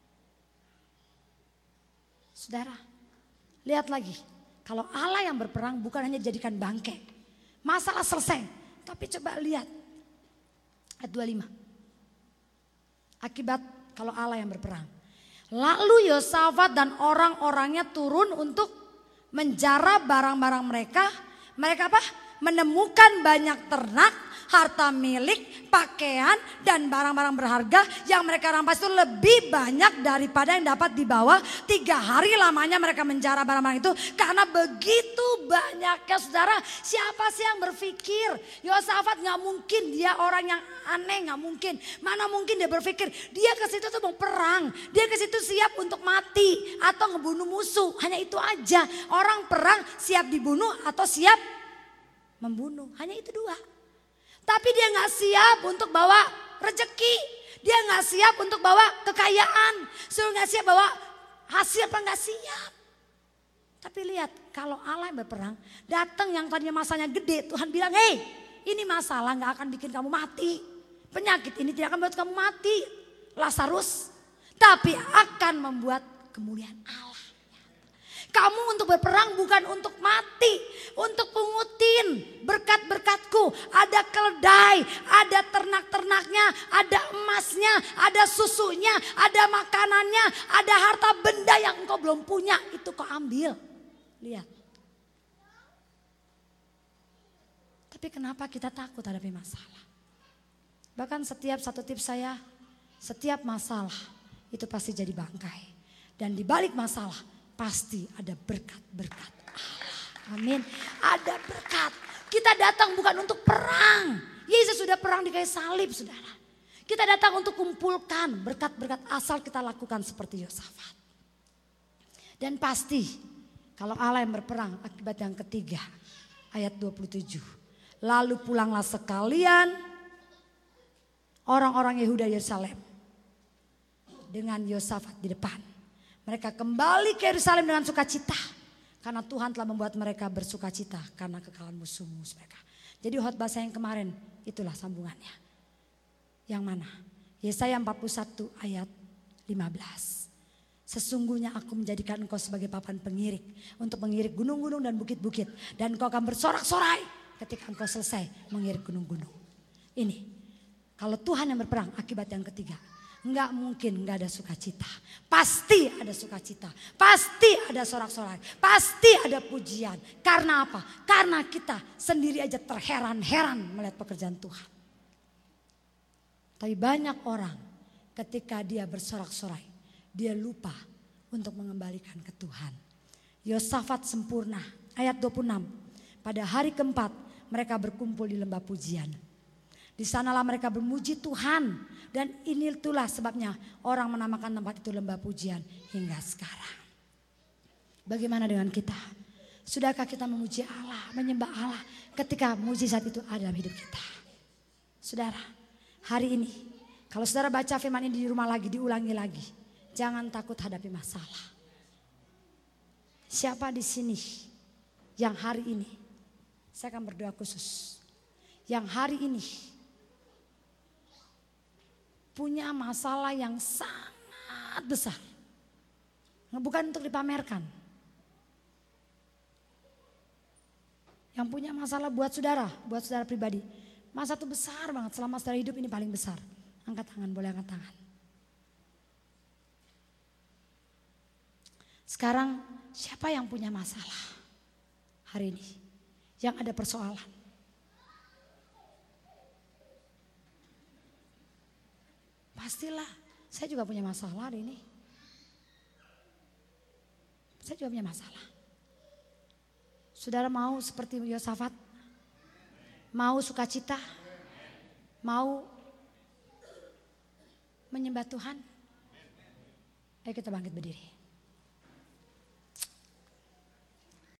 Saudara, lihat lagi. Kalau Allah yang berperang bukan hanya jadikan bangke. Masalah selesai. Tapi coba lihat. Ayat dua puluh lima. Akibat kalau Allah yang berperang. Lalu Yosafat dan orang-orangnya turun untuk menjara barang-barang mereka. Mereka apa? Menemukan banyak ternak, harta milik, pakaian dan barang-barang berharga yang mereka rampas itu lebih banyak daripada yang dapat dibawa. Tiga hari lamanya mereka menjara barang-barang itu karena begitu banyaknya. Saudara, siapa sih yang berpikir Yosafat gak mungkin dia orang yang aneh, gak mungkin. Mana mungkin dia berpikir dia ke situ tuh mau perang, dia ke situ siap untuk mati atau ngebunuh musuh. Hanya itu aja. Orang perang siap dibunuh atau siap membunuh. Hanya itu dua. Tapi dia gak siap untuk bawa rezeki. Dia gak siap untuk bawa kekayaan. Suruh gak siap bawa hasil apa gak siap. Tapi lihat kalau Allah yang berperang. Datang yang tadinya masanya gede. Tuhan bilang hei ini masalah gak akan bikin kamu mati. Penyakit ini tidak akan membuat kamu mati. Lazarus. Tapi akan membuat kemuliaan Allah. Kamu untuk berperang bukan untuk mati. Untuk pungutin berkat-berkatku. Ada keledai, ada ternak-ternaknya, ada emasnya, ada susunya, ada makanannya, ada harta benda yang engkau belum punya. Itu kau ambil. Lihat. Tapi kenapa kita takut hadapi masalah? Bahkan setiap satu tips saya, setiap masalah itu pasti jadi bangkai. Dan di balik masalah pasti ada berkat-berkat Allah. Amin. Ada berkat. Kita datang bukan untuk perang. Yesus sudah perang di kayu salib, saudara. Kita datang untuk kumpulkan berkat-berkat asal kita lakukan seperti Yosafat. Dan pasti kalau Allah yang berperang, akibat yang ketiga ayat dua puluh tujuh. Lalu pulanglah sekalian orang-orang Yehuda Yerusalem dengan Yosafat di depan. Mereka kembali ke Yerusalem dengan sukacita. Karena Tuhan telah membuat mereka bersukacita karena kekalahan musuh-musuh mereka. Jadi khotbah saya yang kemarin itulah sambungannya. Yang mana? Yesaya empat puluh satu ayat lima belas. Sesungguhnya aku menjadikan engkau sebagai papan pengirik untuk mengirik gunung-gunung dan bukit-bukit. Dan engkau akan bersorak-sorai ketika engkau selesai mengirik gunung-gunung. Ini, kalau Tuhan yang berperang, akibat yang ketiga. Enggak mungkin enggak ada sukacita. Pasti ada sukacita. Pasti ada sorak-sorai. Pasti ada pujian. Karena apa? Karena kita sendiri aja terheran-heran melihat pekerjaan Tuhan. Tapi banyak orang ketika dia bersorak-sorai, dia lupa untuk mengembalikan ke Tuhan. Yosafat sempurna, ayat dua puluh enam. Pada hari keempat mereka berkumpul di lembah pujian. Di sanalah mereka bermuji Tuhan. Dan ini itulah sebabnya orang menamakan tempat itu lembah pujian hingga sekarang. Bagaimana dengan kita? Sudahkah kita memuji Allah, menyembah Allah ketika mujizat itu ada dalam hidup kita? Saudara, hari ini kalau saudara baca firman ini di rumah lagi, diulangi lagi. Jangan takut hadapi masalah. Siapa di sini yang hari ini, saya akan berdoa khusus. Yang hari ini punya masalah yang sangat besar. Bukan untuk dipamerkan. Yang punya masalah buat saudara, buat saudara pribadi. Masalah itu besar banget, selama saudara hidup ini paling besar. Angkat tangan, boleh angkat tangan. Sekarang siapa yang punya masalah hari ini? Yang ada persoalan. Pastilah, saya juga punya masalah hari ini. Saya juga punya masalah. Saudara mau seperti Yosafat? Mau sukacita? Mau menyembah Tuhan? Ayo kita bangkit berdiri.